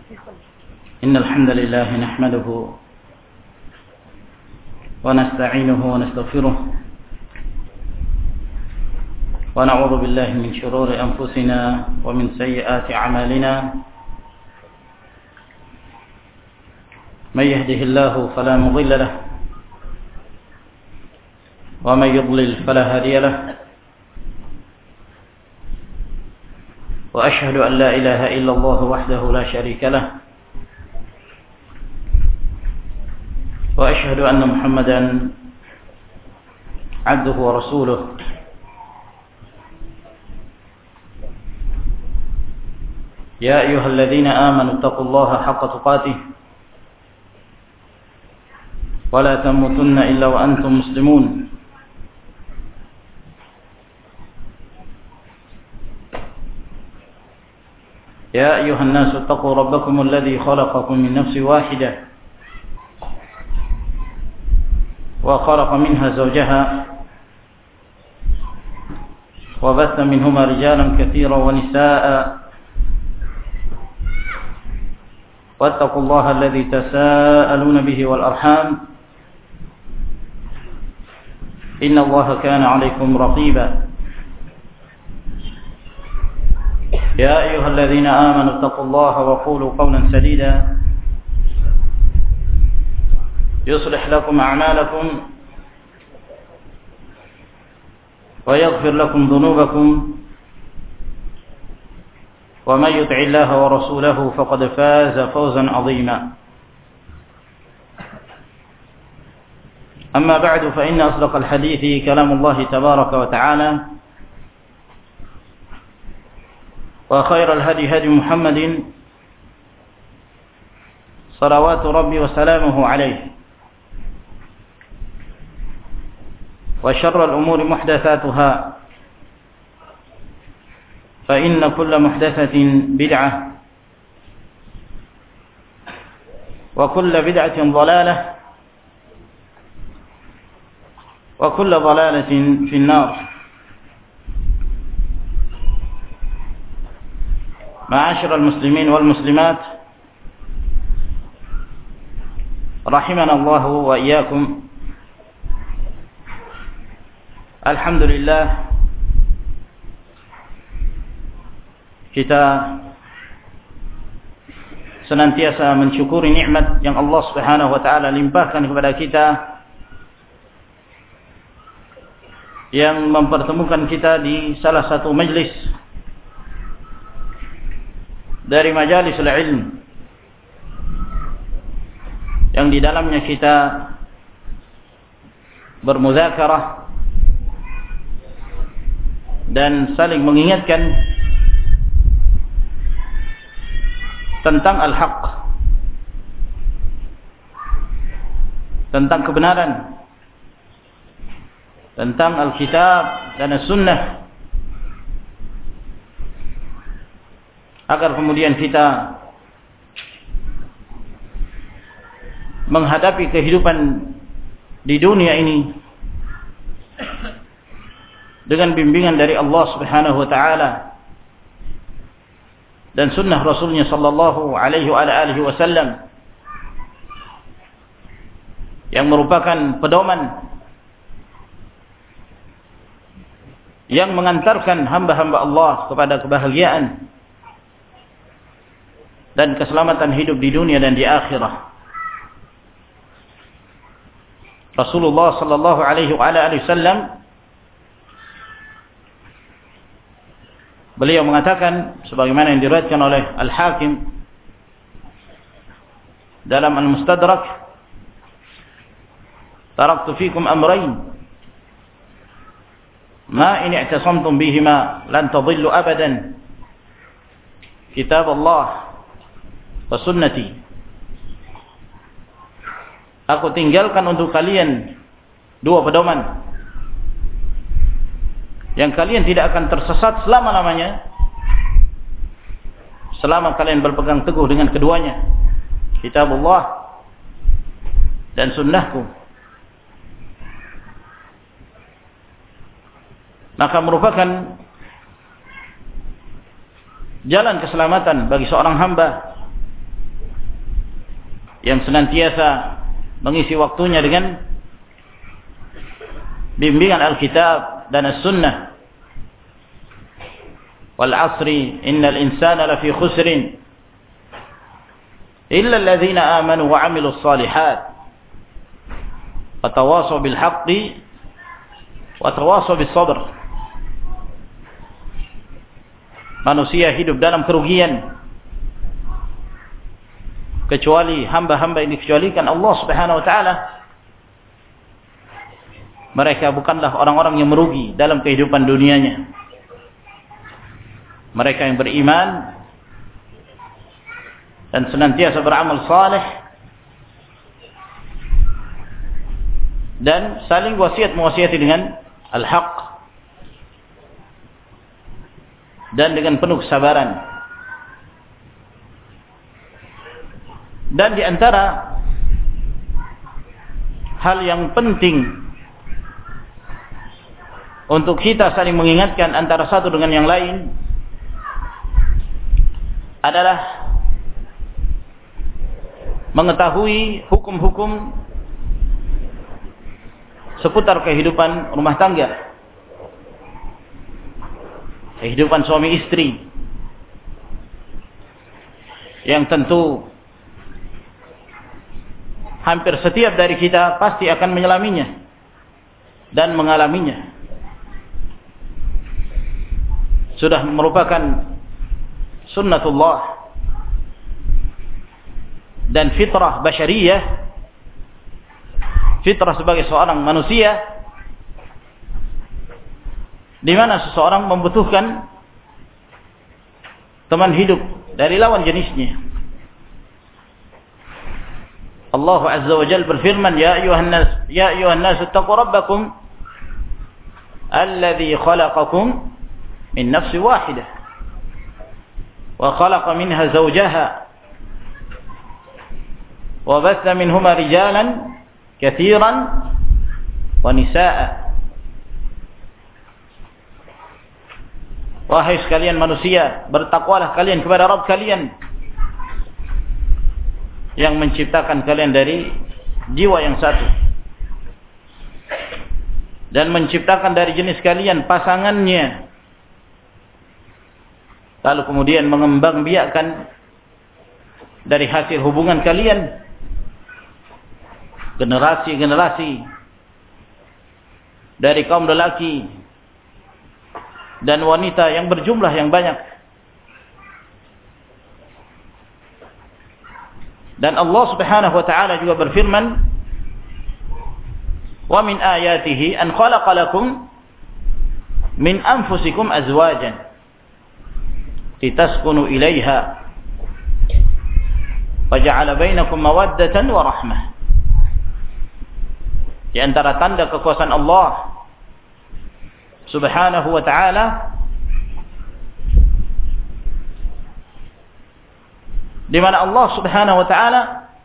إن الحمد لله نحمده ونستعينه ونستغفره ونعوذ بالله من شرور أنفسنا ومن سيئات أعمالنا من يهده الله فلا مضل له ومن يضلل فلا هادي له وأشهد أن لا إله إلا الله وحده لا شريك له وأشهد أن محمدا عبده ورسوله يا أيها الذين آمنوا اتقوا الله حق تقاته ولا تموتن إلا وأنتم مسلمون يا أيها الناس اتقوا ربكم الذي خلقكم من نفس واحدة وخلق منها زوجها وبث منهما رجالا كثيرا ونساء واتقوا الله الذي تساءلون به والأرحام إن الله كان عليكم رقيبا يا أيها الذين آمنوا اتقوا الله وقولوا قولا سديدا يصلح لكم أعمالكم ويغفر لكم ذنوبكم ومن يطع الله ورسوله فقد فاز فوزا عظيما أما بعد فإن أصدق الحديث كلام الله تبارك وتعالى وخير الهدي هدي محمد صلوات ربي وسلامه عليه وشر الأمور محدثاتها فإن كل محدثة بدعة وكل بدعة ضلالة وكل ضلالة في النار. معاشر المسلمين والمسلمات رحمنا الله وإياكم. Alhamdulillah, kita senantiasa mensyukuri nikmat yang Allah Subhanahu wa taala limpahkan kepada kita, yang mempertemukan kita di salah satu majlis dari majalisul ilm yang di dalamnya kita bermuzakarah dan saling mengingatkan tentang al-haq, tentang kebenaran, tentang Alkitab dan As-Sunnah, agar kemudian kita menghadapi kehidupan di dunia ini dengan bimbingan dari Allah Subhanahu wa taala dan sunnah Rasulnya sallallahu alaihi wasallam yang merupakan pedoman yang mengantarkan hamba-hamba Allah kepada kebahagiaan dan keselamatan hidup di dunia dan di akhirat. Rasulullah sallallahu alaihi wasallam beliau mengatakan sebagaimana yang diriwayatkan oleh Al-Hakim dalam Al-Mustadrak, taraktu fikum amrayn ma in i'tasamtum bihima lan tadillu abadan, kitab Allah wa sunnati. Aku tinggalkan untuk kalian dua pedoman yang kalian tidak akan tersesat selama-lamanya selama kalian berpegang teguh dengan keduanya, kitab Allah dan sunnahku. Maka merupakan jalan keselamatan bagi seorang hamba yang senantiasa mengisi waktunya dengan bimbingan Alkitab dan As-Sunnah. Wal 'asri innal insana lafi khusrin illa alladhina amanu wa 'amilus shalihat wa tawasaw bil haqqi wa tawasaw bis sabr. Manusia hidup dalam kerugian kecuali hamba-hamba yang dikecualikan Allah Subhanahu wa taala. Mereka bukanlah orang-orang yang merugi dalam kehidupan dunianya. Mereka yang beriman dan senantiasa beramal saleh dan saling wasiat-mewasiati dengan al-haq dan dengan penuh kesabaran. Dan di antara hal yang penting untuk kita saling mengingatkan antara satu dengan yang lain adalah mengetahui hukum-hukum seputar kehidupan rumah tangga, kehidupan suami istri, yang tentu hampir setiap dari kita pasti akan menyelaminya dan mengalaminya. Sudah merupakan sunnatullah dan fitrah basyariyah, fitrah sebagai seorang manusia, di mana seseorang membutuhkan teman hidup dari lawan jenisnya. Allah Azza wa Jalla berfirman, ya ayuhan nas ittaqu rabbakum alladhi khalaqakum min nafsin wahidah wa khalaqa minha zawjaha wa batha minhuma rijalan katsiran wa nisaa. Wahai sekalian manusia, bertakwalah kalian kepada Rabb kalian yang menciptakan kalian dari jiwa yang satu dan menciptakan dari jenis kalian pasangannya, lalu kemudian mengembangbiakkan dari hasil hubungan kalian generasi-generasi dari kaum lelaki dan wanita yang berjumlah yang banyak. Dan Allah Subhanahu wa taala juga berfirman, "Wa min ayatihi an khalaqa lakum min anfusikum azwajan litaskunu ilaiha wa ja'ala bainakum mawaddatan wa rahmah." Di antara tanda kekuasaan Allah Subhanahu wa taala, di mana Allah Subhanahu wa taala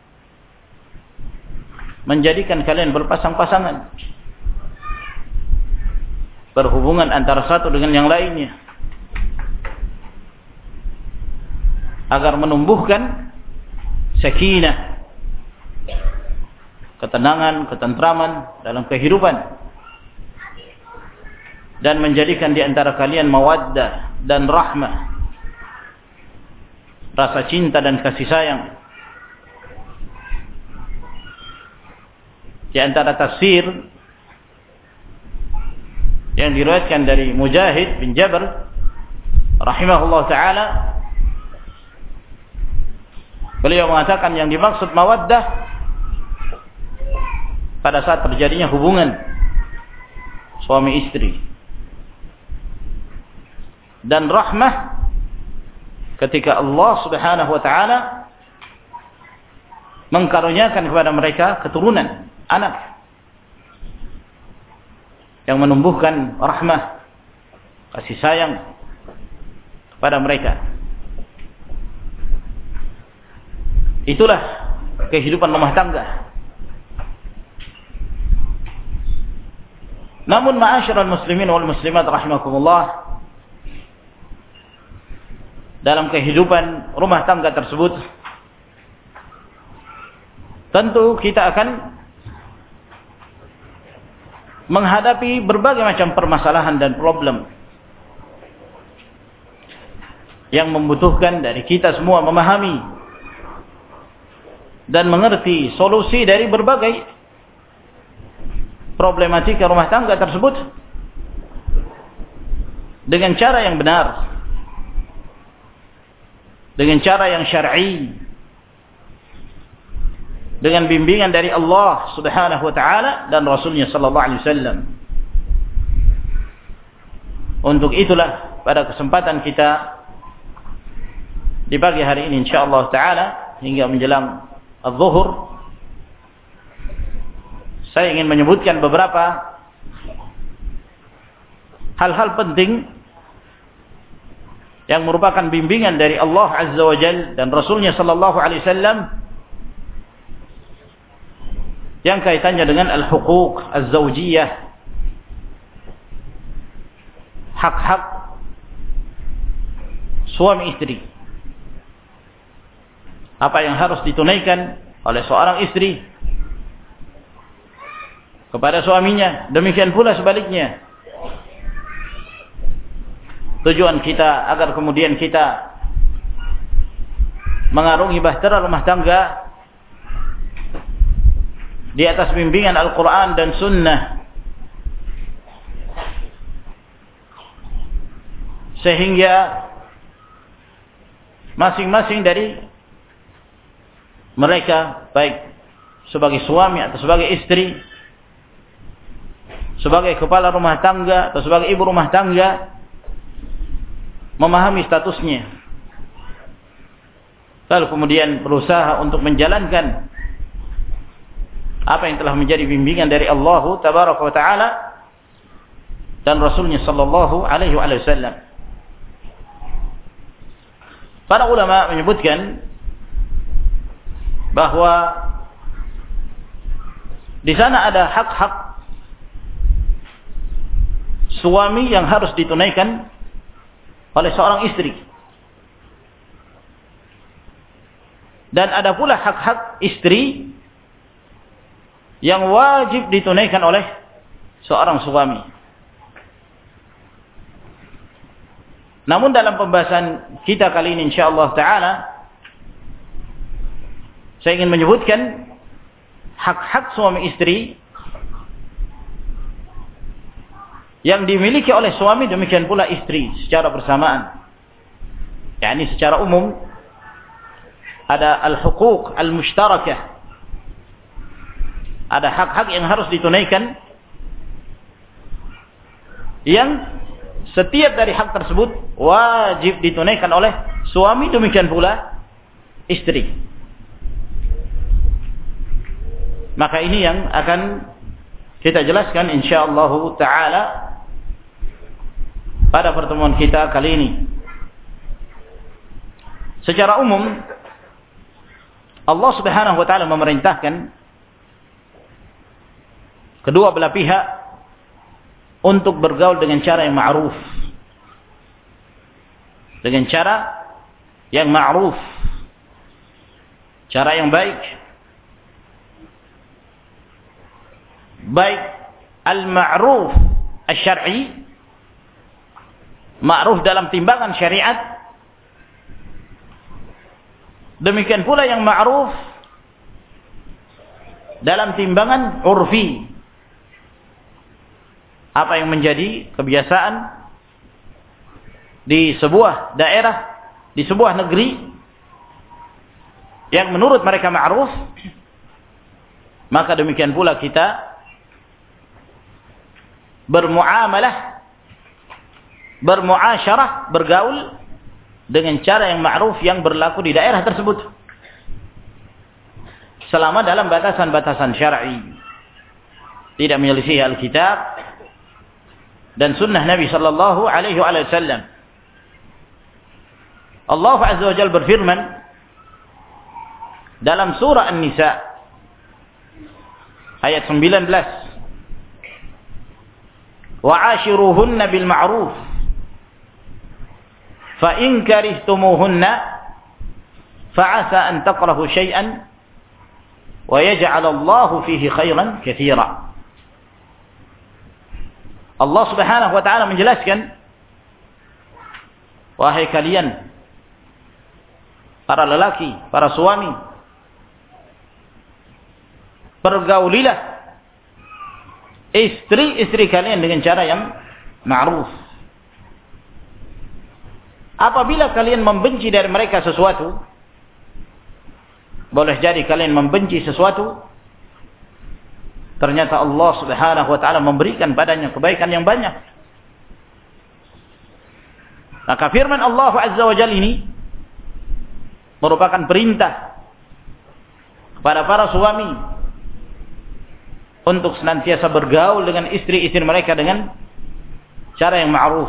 menjadikan kalian berpasang-pasangan, berhubungan antara satu dengan yang lainnya, agar menumbuhkan sakinah, ketenangan, ketentraman dalam kehidupan, dan menjadikan di antara kalian mawaddah dan rahmah, rasa cinta dan kasih sayang. Di antara tafsir yang diriwayatkan dari Mujahid bin Jabr rahimahullah taala, beliau mengatakan yang dimaksud mawaddah pada saat terjadinya hubungan suami istri, dan rahmah ketika Allah Subhanahu wa taala mengkaruniakan kepada mereka keturunan, anak yang menumbuhkan rahmah, kasih sayang kepada mereka. Itulah kehidupan rumah tangga. Namun ma'asyiral muslimin wal muslimat rahimakumullah, dalam kehidupan rumah tangga tersebut tentu kita akan menghadapi berbagai macam permasalahan dan problem yang membutuhkan dari kita semua memahami dan mengerti solusi dari berbagai problematika rumah tangga tersebut dengan cara yang benar, dengan cara yang syar'i, dengan bimbingan dari Allah Subhanahu wa taala dan Rasulnya sallallahu alaihi wasallam. Untuk itulah pada kesempatan kita di pagi hari ini insyaallah taala hingga menjelang az-zuhur, saya ingin menyebutkan beberapa hal-hal penting yang merupakan bimbingan dari Allah Azza wa Jalla dan Rasulnya sallallahu alaihi wasallam yang kaitannya dengan al-huquq az-zawjiyah, hak-hak suami istri. Apa yang harus ditunaikan oleh seorang istri kepada suaminya, demikian pula sebaliknya. Tujuan kita agar kemudian kita mengarungi bahtera rumah tangga di atas bimbingan Al-Quran dan Sunnah, sehingga masing-masing dari mereka, baik sebagai suami atau sebagai istri, sebagai kepala rumah tangga atau sebagai ibu rumah tangga, memahami statusnya, lalu kemudian berusaha untuk menjalankan apa yang telah menjadi bimbingan dari Allah Tabaraka wa Ta'ala dan Rasulnya sallallahu alaihi wasallam. Para ulama menyebutkan bahwa di sana ada hak-hak suami yang harus ditunaikan oleh seorang istri, dan ada pula hak-hak istri yang wajib ditunaikan oleh seorang suami. Namun dalam pembahasan kita kali ini insyaallah taala, saya ingin menyebutkan hak-hak suami istri yang dimiliki oleh suami, demikian pula istri secara bersamaan. yakni secara umum ada al-huquq al-mushtarakah, ada hak-hak yang harus ditunaikan, yang setiap dari hak tersebut wajib ditunaikan oleh suami, demikian pula istri. Maka ini yang akan kita jelaskan insyaallah taala pada pertemuan kita kali ini. Secara umum Allah Subhanahu wa taala memerintahkan kedua belah pihak untuk bergaul dengan cara yang ma'ruf, dengan cara yang ma'ruf, cara yang baik. Baik al-ma'ruf asy-syar'i, ma'ruf dalam timbangan syariat, demikian pula yang ma'ruf dalam timbangan urfi, apa yang menjadi kebiasaan di sebuah daerah, di sebuah negeri yang menurut mereka ma'ruf, maka demikian pula kita bermuamalah, bermuasyarah, bergaul dengan cara yang ma'ruf yang berlaku di daerah tersebut, selama dalam batasan-batasan syar'i, tidak menyelisihi Alkitab dan sunnah Nabi sallallahu alaihi wasallam. Allah Azza wa Jalla berfirman dalam surah An-Nisa ayat 19, وَعَاشِرُوهُنَّ بِالْمَعْرُوفِ فَإِنْ كَرِهْتُمُوهُنَّ فَعَسَى أَنْ تَكْرَهُوا شَيْئًا wa yaj'alallahu fihi khairan katsira. Allah Subhanahu wa taala menjelaskan, wahai kalian para lelaki, para suami, pergaulilah istri-istri kalian dengan cara yang ma'ruf. Apabila kalian membenci dari mereka sesuatu, boleh jadi kalian membenci sesuatu, ternyata Allah Subhanahu wa taala memberikan padanya kebaikan yang banyak. Maka firman Allah Azza wa Jalla ini merupakan perintah kepada para suami untuk senantiasa bergaul dengan istri-istri mereka dengan cara yang ma'ruf.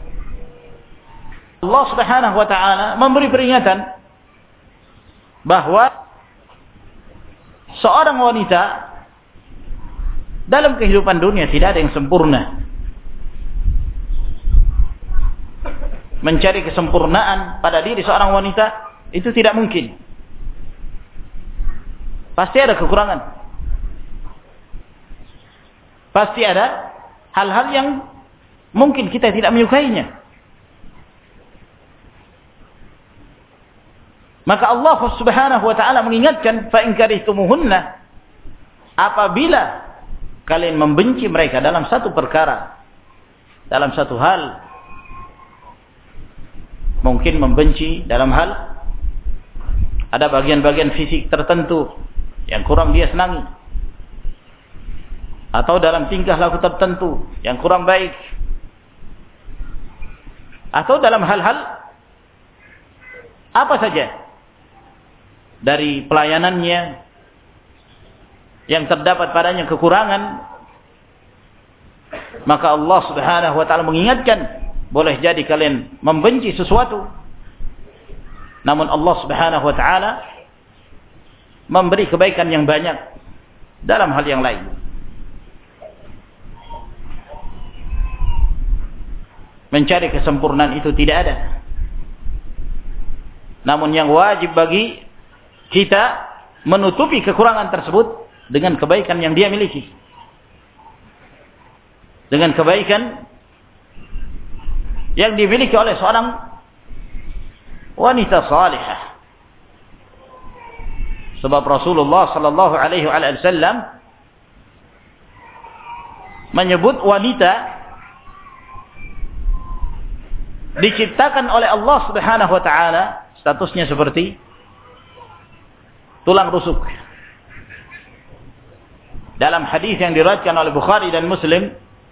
Allah Subhanahu wa taala memberi peringatan bahwa seorang wanita dalam kehidupan dunia tidak ada yang sempurna. Mencari kesempurnaan pada diri seorang wanita itu tidak mungkin. Pasti ada kekurangan. Pasti ada hal-hal yang mungkin kita tidak menyukainya. Maka Allah Subhanahu wa taala mengingatkan, fa in karihtumuhunna, apabila kalian membenci mereka dalam satu perkara, dalam satu hal, mungkin membenci dalam hal ada bagian-bagian fisik tertentu yang kurang dia senangi, atau dalam tingkah laku tertentu yang kurang baik, atau dalam hal-hal apa saja dari pelayanannya yang terdapat padanya kekurangan, maka Allah Subhanahu wa taala mengingatkan, boleh jadi kalian membenci sesuatu, namun Allah Subhanahu wa taala memberi kebaikan yang banyak dalam hal yang lain. Mencari kesempurnaan itu tidak ada, namun yang wajib bagi kita menutupi kekurangan tersebut dengan kebaikan yang dia miliki, dengan kebaikan yang dimiliki oleh seorang wanita salihah. Sebab Rasulullah sallallahu alaihi wasallam menyebut wanita diciptakan oleh Allah Subhanahu wa taala statusnya seperti tulang rusuk. Dalam hadis yang diriwayatkan oleh Bukhari dan Muslim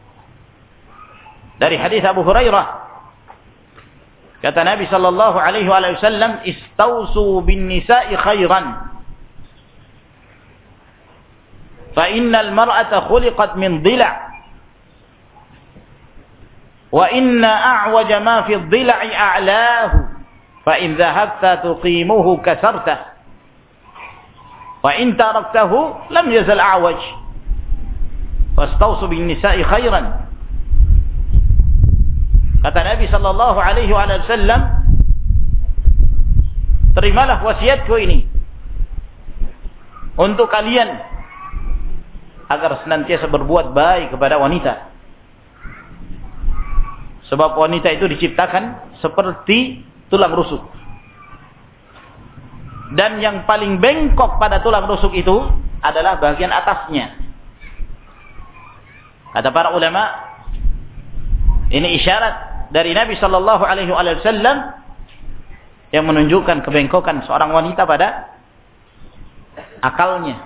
dari hadis Abu Hurairah, kata Nabi sallallahu alaihi wasallam, istausu bin nisa'i khairan fa innal mar'ata khuliqat min dhila' wa inna a'waja ma fi dhila'i a'lahu fa in dhahabta tuqimuhu kasartah wa in taraktahu lam yazal a'waj fastausu bin nisa'i khairan. Kata Nabi sallallahu alaihi wasallam, terimalah wasiatku ini untuk kalian agar senantiasa berbuat baik kepada wanita. Sebab wanita itu diciptakan seperti tulang rusuk. Dan yang paling bengkok pada tulang rusuk itu adalah bagian atasnya. Kata para ulama, ini isyarat dari Nabi sallallahu alaihi wasallam yang menunjukkan kebengkokan seorang wanita pada akalnya.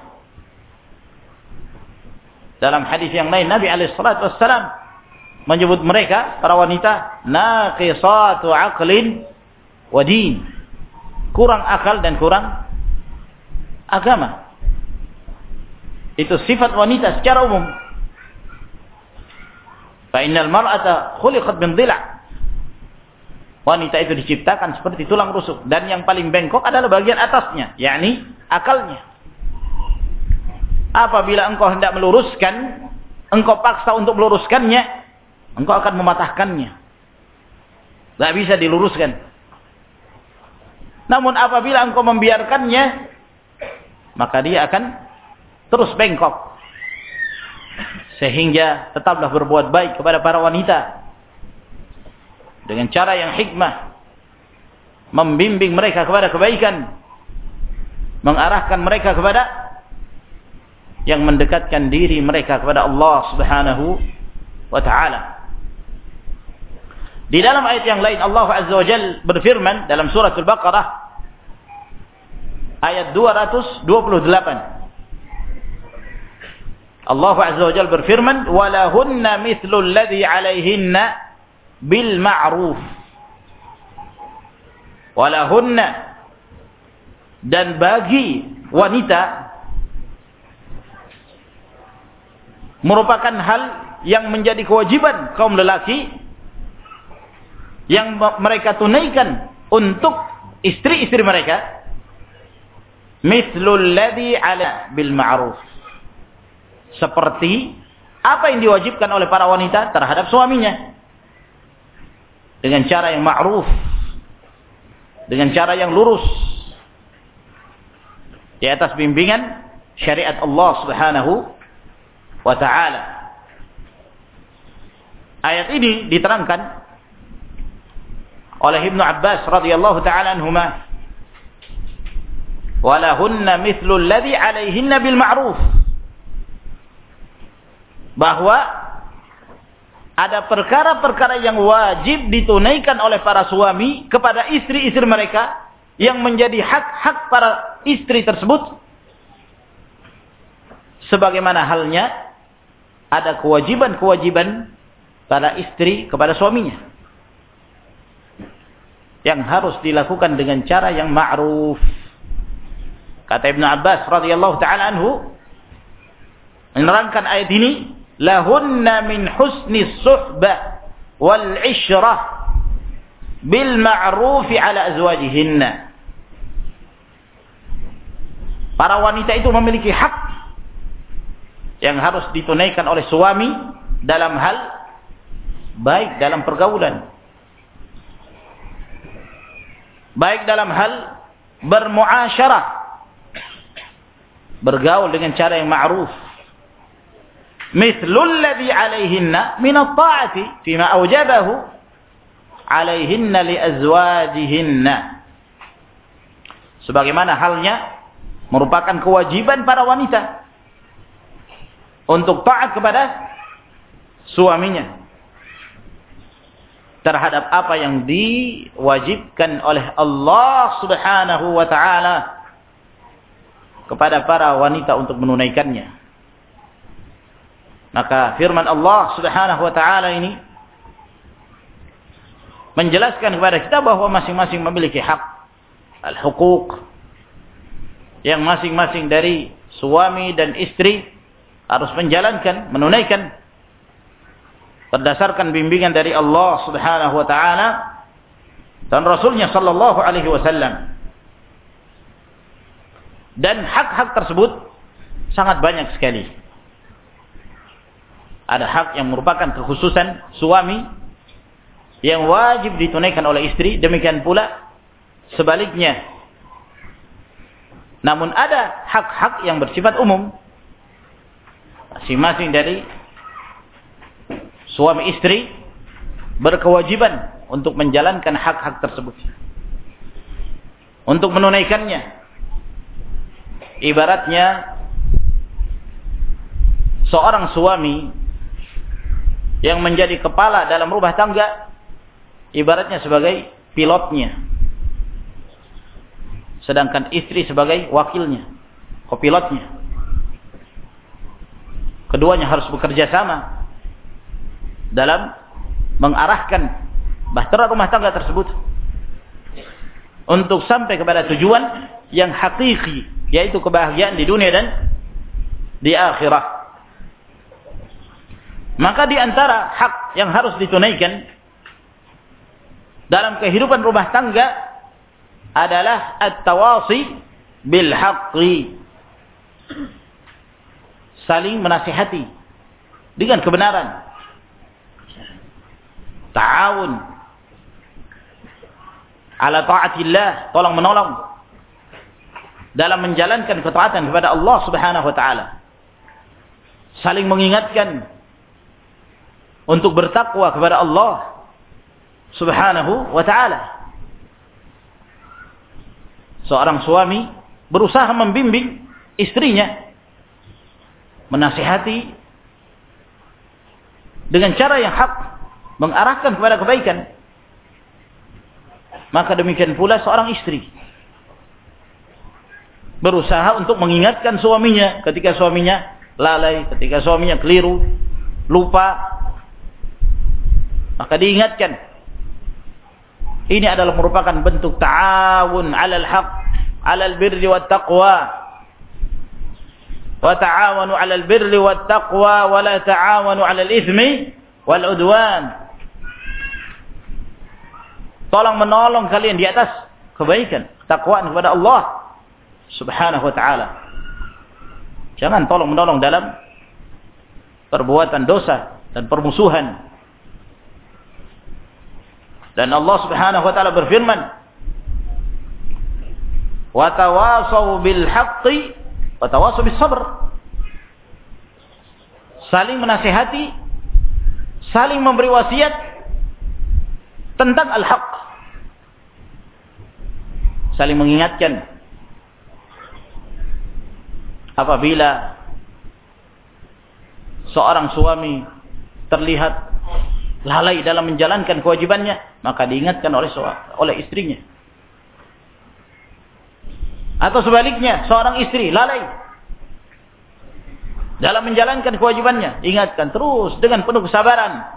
Dalam hadis yang lain Nabi alaihi salatu wassalam menyebut mereka para wanita naqisatu aqlin wa din, kurang akal dan kurang agama. Itu sifat wanita secara umum. Fa innal mar'ata khuliqat min dhila'. Wanita itu diciptakan seperti tulang rusuk, dan yang paling bengkok adalah bagian atasnya, yakni akalnya. Apabila engkau hendak meluruskan, engkau paksa untuk meluruskannya, engkau akan mematahkannya. Tidak bisa diluruskan. Namun apabila engkau membiarkannya, maka dia akan terus bengkok. Sehingga tetaplah berbuat baik kepada para wanita dengan cara yang hikmah, membimbing mereka kepada kebaikan, mengarahkan mereka kepada yang mendekatkan diri mereka kepada Allah Subhanahu wa ta'ala. Di dalam ayat yang lain Allah Azza wa Jalla berfirman dalam surah Al-Baqarah ayat 228. Allah Azza wa Jalla berfirman, "Walahunna mithlu alladhi 'alayhinna bil ma'ruf." Walahunna, dan bagi wanita merupakan hal yang menjadi kewajiban kaum lelaki yang mereka tunaikan untuk istri-istri mereka, mithlul ladzi 'ala bil ma'ruf, seperti apa yang diwajibkan oleh para wanita terhadap suaminya dengan cara yang ma'ruf, dengan cara yang lurus, di atas bimbingan syariat Allah Subhanahu wa ta'ala. Ayat ini diterangkan oleh Ibnu Abbas radhiyallahu ta'ala anhuma, walahunna mithlu alladhi 'alayhinna bil ma'ruf, bahwa ada perkara-perkara yang wajib ditunaikan oleh para suami kepada istri-istri mereka yang menjadi hak-hak para istri tersebut, sebagaimana halnya ada kewajiban-kewajiban para istri kepada suaminya yang harus dilakukan dengan cara yang ma'ruf. Kata Ibnu Abbas radhiyallahu ta'ala anhu menerangkan ayat ini, lahunna min husni suhbah wal ishrah bil ma'ruf ala azwajihinna. Para wanita itu memiliki hak yang harus ditunaikan oleh suami dalam hal baik dalam pergaulan, baik dalam hal bermuasyarah, bergaul dengan cara yang ma'ruf. Mithlul ladzi 'alayhinna min at-ta'ati fima awjabahu 'alayhinna li azwajihinna. Sebagaimana halnya merupakan kewajiban para wanita untuk taat kepada suaminya terhadap apa yang diwajibkan oleh Allah Subhanahu wa ta'ala kepada para wanita untuk menunaikannya. Maka firman Allah Subhanahu wa ta'ala ini menjelaskan kepada kita bahwa masing-masing memiliki hak, al-huquq, yang masing-masing dari suami dan istri harus menjalankan, menunaikan berdasarkan bimbingan dari Allah Subhanahu wa ta'ala dan Rasulnya sallallahu alaihi wasallam. Dan hak-hak tersebut sangat banyak sekali. Ada hak yang merupakan kekhususan suami yang wajib ditunaikan oleh istri, demikian pula sebaliknya. Namun ada hak-hak yang bersifat umum, masing-masing dari suami istri berkewajiban untuk menjalankan hak-hak tersebut, untuk menunaikannya. Ibaratnya seorang suami yang menjadi kepala dalam rumah tangga, ibaratnya sebagai pilotnya, sedangkan istri sebagai wakilnya, kopilotnya. Keduanya harus bekerja sama dalam mengarahkan bahtera rumah tangga tersebut untuk sampai kepada tujuan yang hakiki, yaitu kebahagiaan di dunia dan di akhirat. Maka di antara hak yang harus ditunaikan dalam kehidupan rumah tangga adalah at-tawasi bil haqqi, saling menasihati dengan kebenaran, ta'awun ala ta'atillah, tolong menolong dalam menjalankan ketaatan kepada Allah Subhanahu wa ta'ala. saling mengingatkan untuk bertakwa kepada Allah Subhanahu wa ta'ala. Seorang suami berusaha membimbing istrinya, menasihati dengan cara yang hak, mengarahkan kepada kebaikan. Maka demikian pula seorang istri berusaha untuk mengingatkan suaminya ketika suaminya lalai, ketika suaminya keliru, lupa, maka diingatkan. Ini adalah merupakan bentuk ta'awun 'alal haq, 'alal birri wat taqwa. Wa ta'awanu 'alal birri wat taqwa wa la ta'awanu 'alal itsmi wal 'udwan. Tolong menolong kalian di atas kebaikan, takwaan kepada Allah Subhanahu wa ta'ala. Jangan tolong menolong dalam perbuatan dosa dan permusuhan. Dan Allah Subhanahu wa ta'ala berfirman, wa tawasaw bil haqqi wa tawasaw bis sabr. Saling menasihati, saling memberi wasiat tentang al-haq, saling mengingatkan apabila seorang suami terlihat lalai dalam menjalankan kewajibannya, maka diingatkan oleh istrinya. Atau sebaliknya, seorang istri lalai dalam menjalankan kewajibannya, diingatkan terus dengan penuh kesabaran.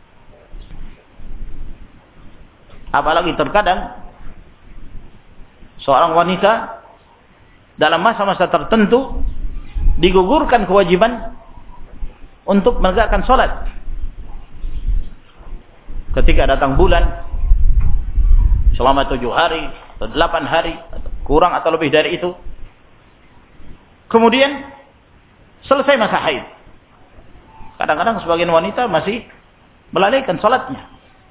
Apalagi terkadang seorang wanita dalam masa-masa tertentu digugurkan kewajiban untuk menegakkan sholat. Ketika datang bulan selama 7 hari atau 8 hari, atau kurang atau lebih dari itu, kemudian selesai masa haid, kadang-kadang sebagian wanita masih melalaikan sholatnya,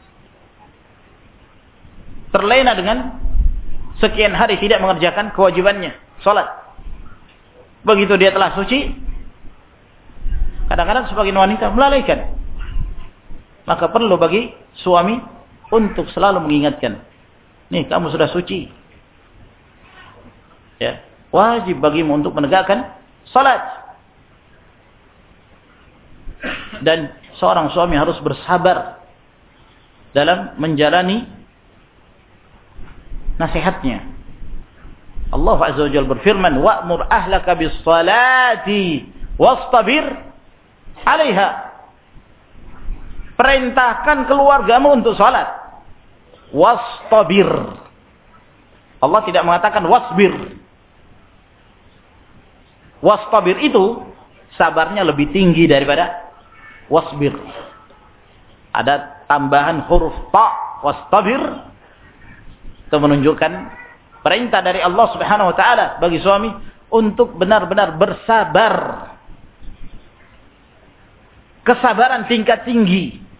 terlena dengan sekian hari tidak mengerjakan kewajibannya sholat. Begitu dia telah suci, kadang-kadang sebagian wanita melalaikan. Maka perlu bagi suami untuk selalu mengingatkan, nih kamu sudah suci, ya, wajib bagimu untuk menegakkan salat. Dan seorang suami harus bersabar dalam menjalani nasihatnya. Allah Azza wa Jalla berfirman, wa'mur ahlaka bis salati wastabir 'alaiha. Perintahkan keluargamu untuk salat. Wastabir. Allah tidak mengatakan wasbir. Wastabir itu sabarnya lebih tinggi daripada wasbir. Ada tambahan huruf ta, wastabir. Itu menunjukkan perintah dari Allah Subhanahu wa ta'ala bagi suami untuk benar-benar bersabar. Kesabaran tingkat tinggi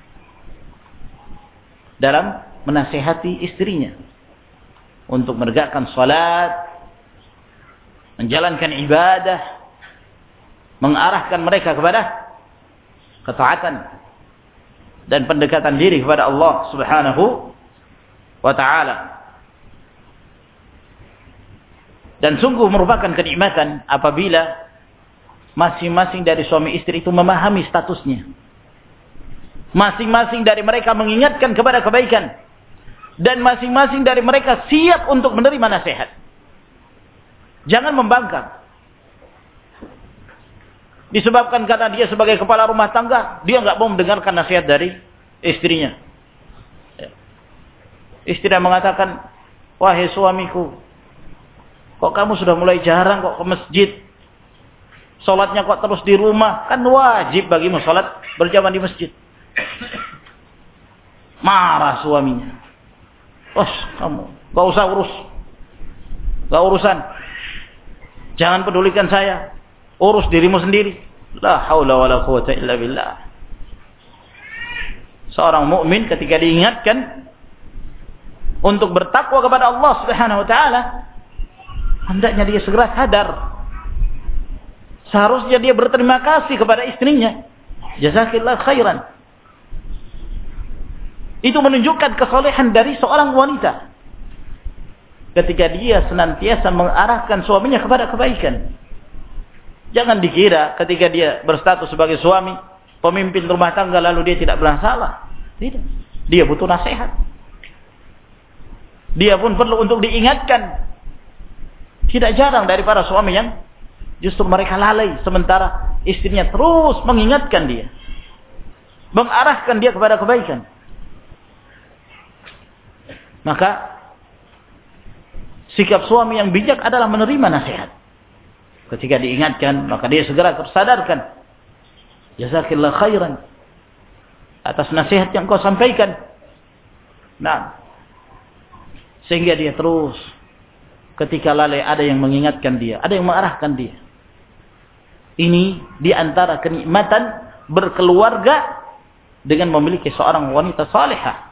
dalam menasihati istrinya untuk menegakkan salat, menjalankan ibadah, mengarahkan mereka kepada ketaatan dan pendekatan diri kepada Allah Subhanahu wa ta'ala. Dan sungguh merupakan kenikmatan apabila masing-masing dari suami istri itu memahami statusnya. Masing-masing dari mereka mengingatkan kepada kebaikan. Dan masing-masing dari mereka siap untuk menerima nasihat. Jangan membangkang. Disebabkan karena dia sebagai kepala rumah tangga, dia nggak mau mendengarkan nasihat dari istrinya. Istri mengatakan, wahai suamiku, kok kamu sudah mulai jarang kok ke masjid? Sholatnya kok terus di rumah? Kan wajib bagimu sholat berjamaah di masjid. Marah suaminya. Kamu gak usah urus, gak urusan. Jangan pedulikan saya, urus dirimu sendiri. La haula wala quwata illa billah. Seorang mukmin ketika diingatkan untuk bertakwa kepada Allah Subhanahu wa ta'ala, hendaknya dia segera sadar. Seharusnya dia berterima kasih kepada istrinya. Jazakillah khairan. Itu menunjukkan kesolehan dari seorang wanita. Ketika dia senantiasa mengarahkan suaminya kepada kebaikan. Jangan dikira ketika dia berstatus sebagai suami, pemimpin rumah tangga, lalu dia tidak bersalah. Tidak. Dia butuh nasihat. Dia pun perlu untuk diingatkan. Tidak jarang dari para suami yang justru mereka lalai, sementara istrinya terus mengingatkan dia, mengarahkan dia kepada kebaikan. Maka sikap suami yang bijak adalah menerima nasihat. Ketika diingatkan, maka dia segera tersadarkan. Jazakillah khairan atas nasihat yang kau sampaikan. Nah, sehingga dia terus ketika lalai ada yang mengingatkan dia, ada yang mengarahkan dia. Ini di antara kenikmatan berkeluarga dengan memiliki seorang wanita salihah.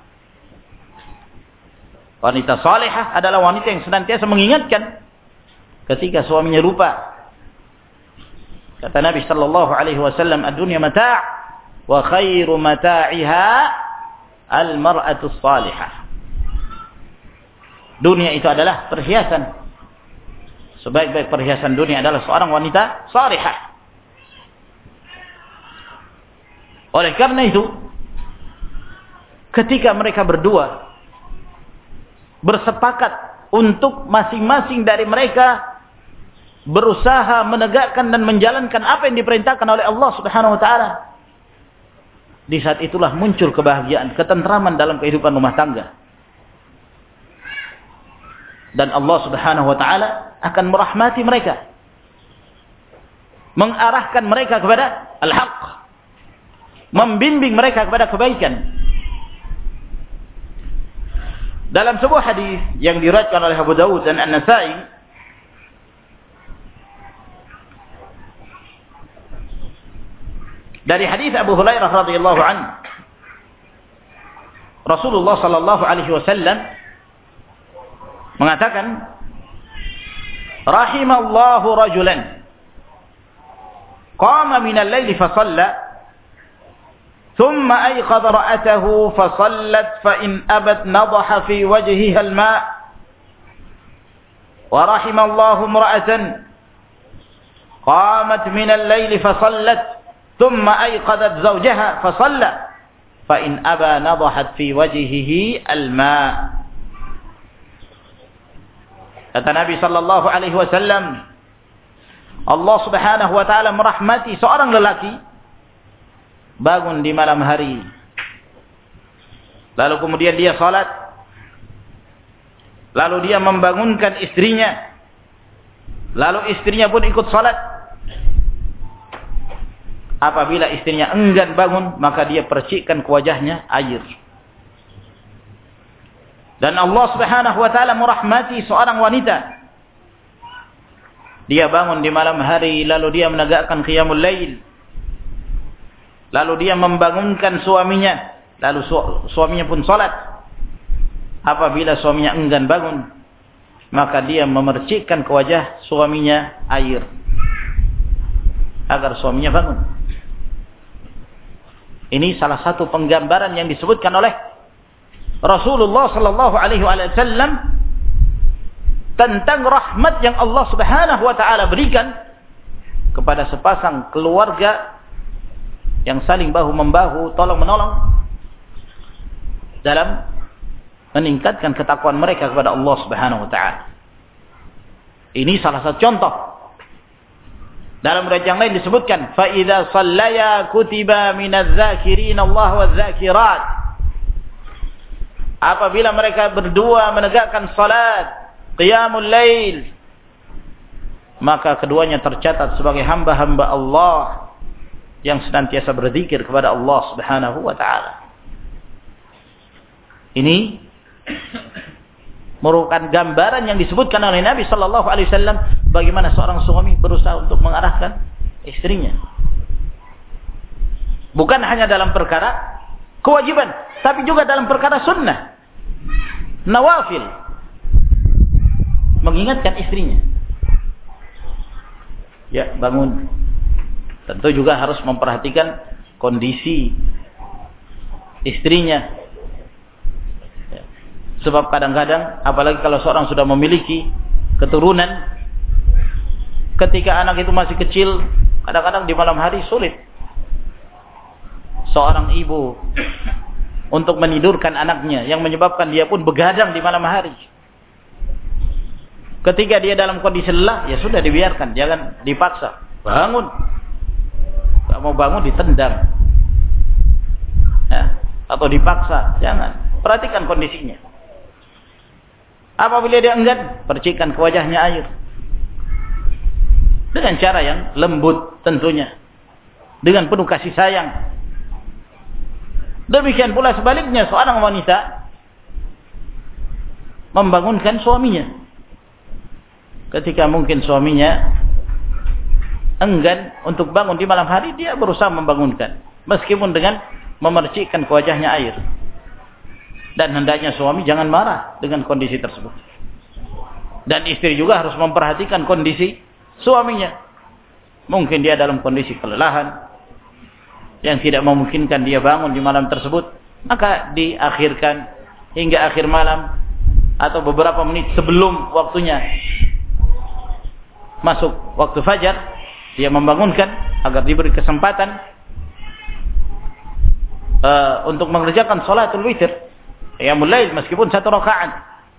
Wanita salihah adalah wanita yang senantiasa mengingatkan ketika suaminya lupa. Kata Nabi sallallahu alaihi wasallam, "Ad-dunya mata' wa khairu mata'iha al-mar'atu salihah." Dunia itu adalah perhiasan. Sebaik-baik perhiasan dunia adalah seorang wanita salihah. Oleh karena itu, ketika mereka berdua bersepakat untuk masing-masing dari mereka berusaha menegakkan dan menjalankan apa yang diperintahkan oleh Allah Subhanahu wa taala, di saat itulah muncul kebahagiaan, ketentraman dalam kehidupan rumah tangga. Dan Allah Subhanahu wa taala akan merahmati mereka, mengarahkan mereka kepada al-haq, membimbing mereka kepada kebaikan. Dalam sebuah hadis yang diriwayatkan oleh Abu Dawud dan An-Nasa'i, dari hadis Abu Hurairah radhiyallahu anhu, Rasulullah sallallahu alaihi wasallam mengatakan, "Rahimallahu rajulan qama min al-laili fa shalla ثم أيقظ رأته فصلت فإن أبت نضح في وجهها الماء ورحم الله امرأة قامت من الليل فصلت ثم أيقظت زوجها فصلى فإن أبى نضحت في وجهه الماء." Kata Nabi sallallahu alaihi wasallam, Allah Subhanahu wa taala merahmati seorang lelaki bangun di malam hari, lalu kemudian dia salat, lalu dia membangunkan istrinya, lalu istrinya pun ikut salat. Apabila istrinya enggan bangun, maka dia percikkan ke wajahnya air. Dan Allah Subhanahu wa taala merahmati seorang wanita, dia bangun di malam hari, lalu dia menegakkan qiyamul lail, lalu dia membangunkan suaminya, lalu suaminya pun salat. Apabila suaminya enggan bangun, maka dia memercikkan ke wajah suaminya air agar suaminya bangun. Ini salah satu penggambaran yang disebutkan oleh Rasulullah sallallahu alaihi wasallam tentang rahmat yang Allah Subhanahu wa taala berikan kepada sepasang keluarga yang saling bahu-membahu, tolong-menolong dalam meningkatkan ketakwaan mereka kepada Allah Subhanahu wa taala. Ini salah satu contoh. Dalam riwayat yang lain disebutkan, fa idza shallaya kutiba minadz-dzakirin Allah wadz-dzakirat. Apabila mereka berdua menegakkan salat, qiyamul lail, maka keduanya tercatat sebagai hamba-hamba Allah yang senantiasa berzikir kepada Allah Subhanahu wa taala. Ini merupakan gambaran yang disebutkan oleh Nabi sallallahu alaihi wasallam bagaimana seorang suami berusaha untuk mengarahkan istrinya. Bukan hanya dalam perkara kewajiban, tapi juga dalam perkara sunnah, nawafil, mengingatkan istrinya. Ya, bangun. tentu juga harus memperhatikan kondisi istrinya. Sebab kadang-kadang, apalagi kalau seorang sudah memiliki keturunan, ketika anak itu masih kecil, kadang-kadang di malam hari sulit seorang ibu untuk menidurkan anaknya, yang menyebabkan dia pun begadang di malam hari. Ketika dia dalam kondisi lelah, ya sudah dibiarkan, jangan dipaksa. Bangun. Gak mau bangun ditendang. Ya, atau dipaksa, jangan. Perhatikan kondisinya. Apabila dia enggan, percikan ke wajahnya air. Dengan cara yang lembut tentunya. Dengan penuh kasih sayang. Demikian pula sebaliknya, seorang wanita membangunkan suaminya. Ketika mungkin suaminya enggan untuk bangun di malam hari, dia berusaha membangunkan. Meskipun dengan memercikkan ke wajahnya air. Dan hendaknya suami jangan marah dengan kondisi tersebut. Dan istri juga harus memperhatikan kondisi suaminya. Mungkin dia dalam kondisi kelelahan yang tidak memungkinkan dia bangun di malam tersebut, maka diakhirkan hingga akhir malam atau beberapa menit sebelum waktunya masuk waktu fajar, dia membangunkan agar diberi kesempatan untuk mengerjakan salatul witir, qiyamul lail, meskipun 1 rakaat.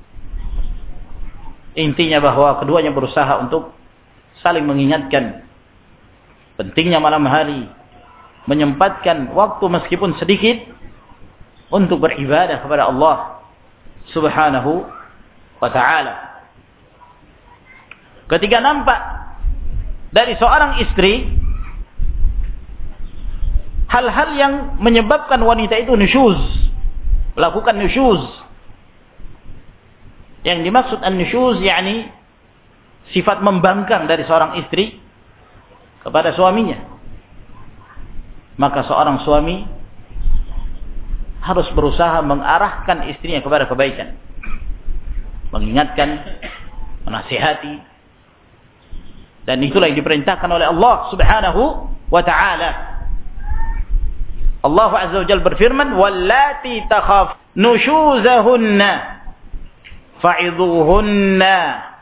Intinya bahwa keduanya berusaha untuk saling mengingatkan pentingnya malam hari, menyempatkan waktu meskipun sedikit untuk beribadah kepada Allah Subhanahu wa ta'ala. Ketika nampak dari seorang istri hal-hal yang menyebabkan wanita itu nusyuz, melakukan nusyuz. Yang dimaksud an-nusyuz yakni sifat membangkang dari seorang istri kepada suaminya. Maka seorang suami harus berusaha mengarahkan istrinya kepada kebaikan. Mengingatkan, menasihati. Dan itulah yang diperintahkan oleh Allah Subhanahu wa ta'ala. Allah Azza wa Jalla berfirman, "Wallati takhaf nushuzahunna fa'idhuhunna."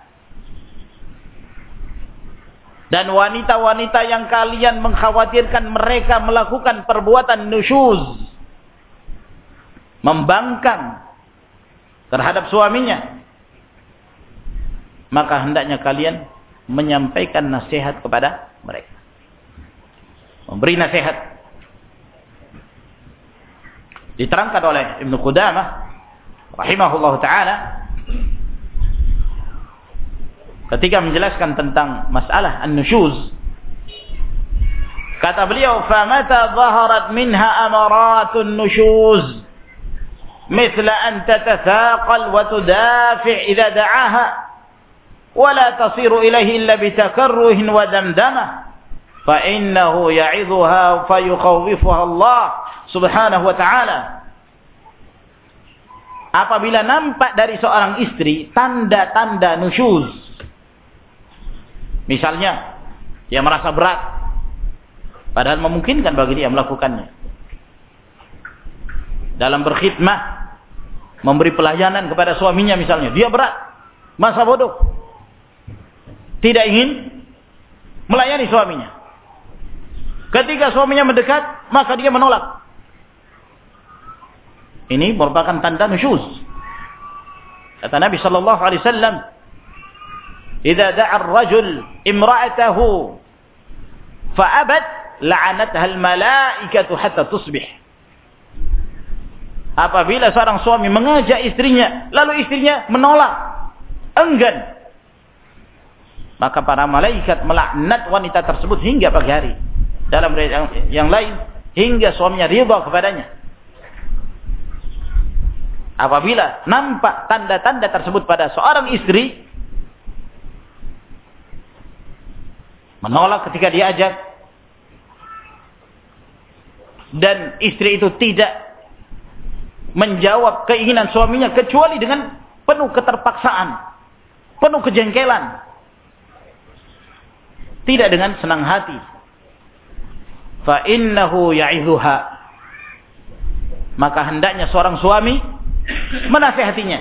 Dan wanita-wanita yang kalian mengkhawatirkan mereka melakukan perbuatan nusyuz, membangkang terhadap suaminya, maka hendaknya kalian menyampaikan nasihat kepada mereka. Memberi nasihat. Diterangkan oleh Ibnu Qudamah rahimahullah ta'ala ketika menjelaskan tentang masalah an-nusyuz, kata beliau, "Famata zaharat minha amaratun nusyuz mithla an tatathaqal wa tudafi' idza da'aha ولا تصير إليه إلا بتكره ودمدمة فإنه يعظها فيخوفها الله سبحانه وتعالى." Apabila nampak dari seorang istri tanda-tanda nusyuz, misalnya dia merasa berat padahal memungkinkan bagi dia melakukannya dalam berkhidmah, memberi pelayanan kepada suaminya, misalnya dia berat, masa bodoh, tidak ingin melayani suaminya. Ketika suaminya mendekat, maka dia menolak. Ini merupakan tanda nusyuz. Kata Nabi sallallahu alaihi wasallam, "Idza da'a ar-rajul imra'atahu fa'abat la'anatha al-mala'ikatu hatta tusbih." Apabila seorang suami mengajak istrinya, lalu istrinya menolak, enggan, maka para malaikat melaknat wanita tersebut hingga pagi hari. Dalam riwayat yang lain, hingga suaminya ridha kepadanya. Apabila nampak tanda-tanda tersebut pada seorang istri, menolak ketika diajak, dan istri itu tidak menjawab keinginan suaminya kecuali dengan penuh keterpaksaan, penuh kejengkelan, tidak dengan senang hati, fa innahu ya'idhuha. Maka hendaknya seorang suami menasihatinya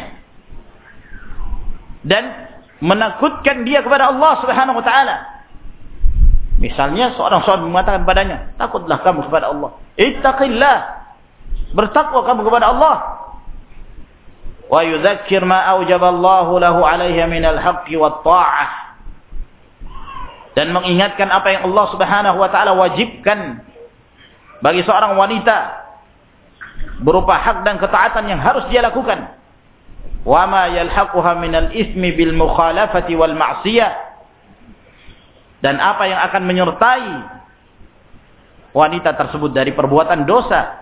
dan menakutkan dia kepada Allah Subhanahu wa taala. Misalnya seorang suami mengatakan padanya, takutlah kamu kepada Allah. Ittaqillah. Bertakwa kamu kepada Allah. Wa yudzakkir ma aujaballahu lahu 'alaiha minal haqqi wat tha'ah. Dan mengingatkan apa yang Allah Subhanahu wa taala wajibkan bagi seorang wanita berupa hak dan ketaatan yang harus dia lakukan. Wa ma yalhaquha minal ismi bil mukhalafati wal ma'siyah. Dan apa yang akan menyertai wanita tersebut dari perbuatan dosa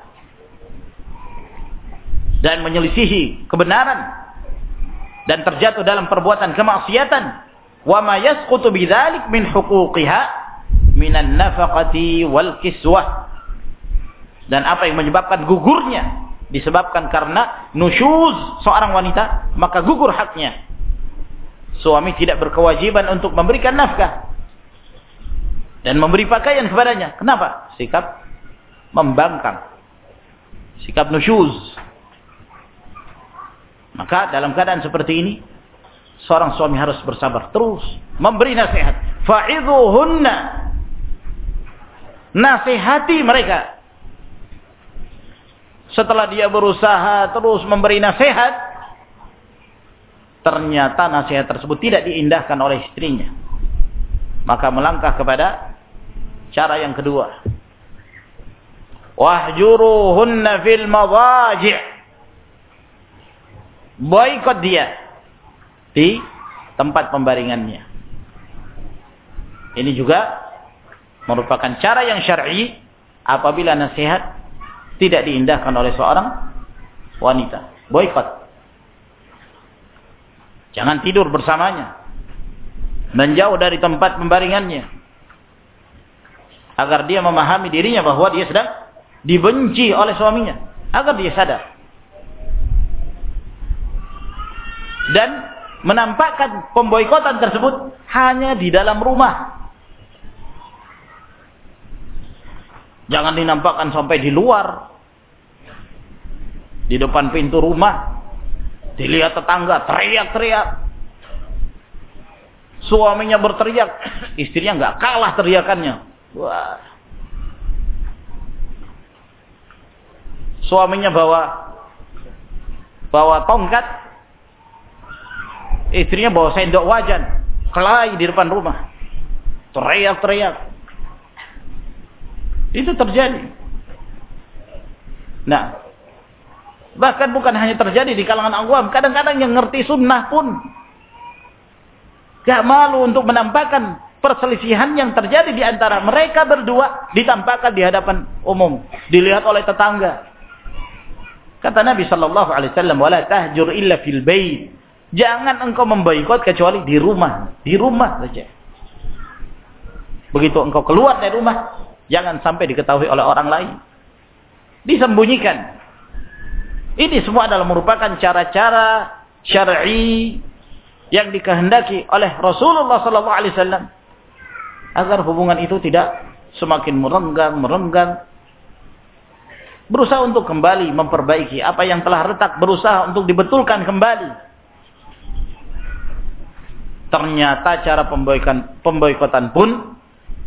dan menyelisihi kebenaran dan terjatuh dalam perbuatan kemaksiatan. Wa ma yasqutu bidzalik min huquqiha minan nafaqati wal kiswah. Dan apa yang menyebabkan gugurnya disebabkan karena nusyuz seorang wanita, maka gugur haknya. Suami tidak berkewajiban untuk memberikan nafkah dan memberi pakaian kepadanya. Kenapa? Sikap membangkang, sikap nusyuz. Maka dalam keadaan seperti ini, seorang suami harus bersabar terus memberi nasihat. Fa'idhuhunna, nasihati mereka. Setelah dia berusaha terus memberi nasihat, ternyata nasihat tersebut tidak diindahkan oleh istrinya, maka melangkah kepada cara yang kedua. Wahjuruhunna fil madaji'. Boikot dia di tempat pembaringannya. Ini juga merupakan cara yang syar'i apabila nasihat tidak diindahkan oleh seorang wanita. Boikot. Jangan tidur bersamanya. Menjauh dari tempat pembaringannya. Agar dia memahami dirinya bahwa dia sedang dibenci oleh suaminya. Agar dia sadar. Dan menampakkan pemboikotan tersebut hanya di dalam rumah. Jangan dinampakkan sampai di luar. Di depan pintu rumah. Dilihat tetangga teriak-teriak. Suaminya berteriak. Istrinya nggak kalah teriakannya. Wah. Suaminya bawa tongkat. Istrinya bawa sendok wajan. Kelahi di depan rumah. Teriak-teriak. Itu terjadi. Nah, bahkan bukan hanya terjadi di kalangan awam. Kadang-kadang yang ngerti sunnah pun gak malu untuk menampakkan perselisihan yang terjadi di antara mereka berdua. Ditampakkan di hadapan umum. Dilihat oleh tetangga. Kata Nabi SAW, wala tahjur illa fil bait. Jangan engkau memboikot kecuali di rumah. Di rumah saja. Begitu engkau keluar dari rumah, jangan sampai diketahui oleh orang lain. Disembunyikan. Ini semua adalah merupakan cara-cara syar'i yang dikehendaki oleh Rasulullah SAW agar hubungan itu tidak semakin merenggang. Berusaha untuk kembali memperbaiki apa yang telah retak, berusaha untuk dibetulkan kembali. Ternyata cara pemboikotan pun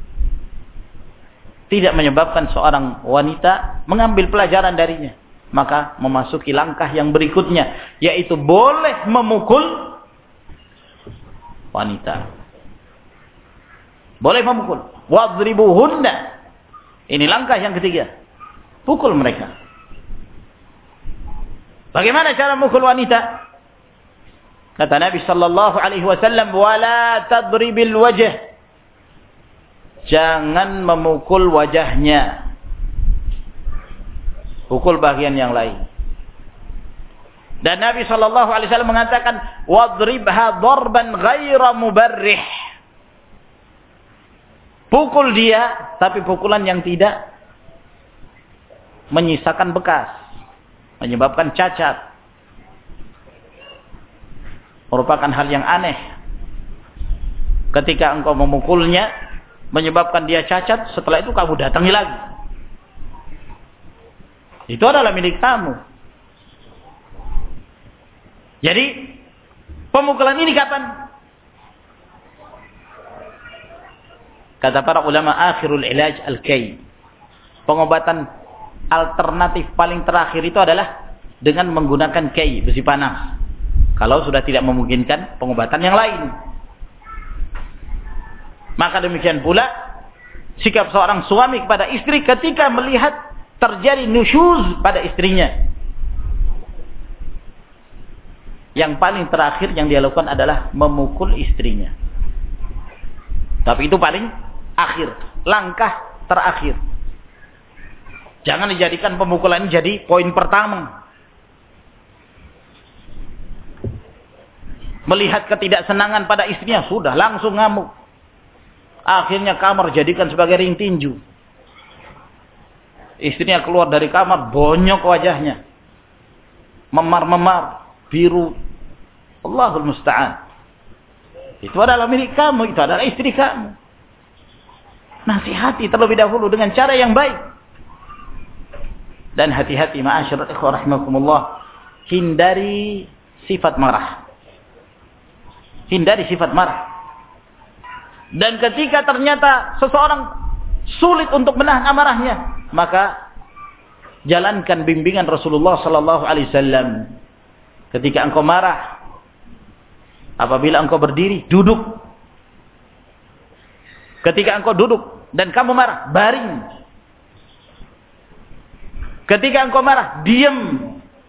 tidak menyebabkan seorang wanita mengambil pelajaran darinya. Maka memasuki langkah yang berikutnya, yaitu boleh memukul wanita. Boleh memukul. Wadribuhunna. Ini langkah yang ketiga. Pukul mereka. Bagaimana cara memukul wanita? Kata Nabi sallallahu alaihi wasallam, "Wala tadribil wajh." Jangan memukul wajahnya. Pukul bagian yang lain. Dan Nabi sallallahu alaihi wasallam mengatakan, "Wadribha darban ghaira mubarrih." Pukul dia, tapi pukulan yang tidak menyisakan bekas, menyebabkan cacat. Merupakan hal yang aneh. Ketika engkau memukulnya, menyebabkan dia cacat, setelah itu kamu datangi lagi. Itu adalah milik kamu. Jadi, pemukulan ini kapan? Kata para ulama, akhirul ilaj al-kay. Pengobatan alternatif paling terakhir itu adalah dengan menggunakan kay, besi panas. Kalau sudah tidak memungkinkan pengobatan yang lain. Maka demikian pula sikap seorang suami kepada istri ketika melihat terjadi nusyuz pada istrinya. Yang paling terakhir yang dia lakukan adalah memukul istrinya. Tapi itu paling akhir, langkah terakhir. Jangan dijadikan pemukulan ini jadi poin pertama. Melihat ketidaksenangan pada istrinya, sudah langsung ngamuk. Akhirnya kamar jadikan sebagai ring tinju. Istrinya keluar dari kamar, bonyok wajahnya. Memar-memar, biru. Allahul musta'an. Itu adalah milik kamu, itu adalah istri kamu. Nasihati terlebih dahulu dengan cara yang baik. Dan hati-hati ma'asyiral ikhwah rahimakumullah, hindari sifat marah. Hindari sifat marah. Dan ketika ternyata seseorang sulit untuk menahan amarahnya, maka jalankan bimbingan Rasulullah sallallahu alaihi wasallam. Ketika engkau marah, apabila engkau berdiri, duduk. Ketika engkau duduk dan kamu marah, baring. Ketika engkau marah, diam.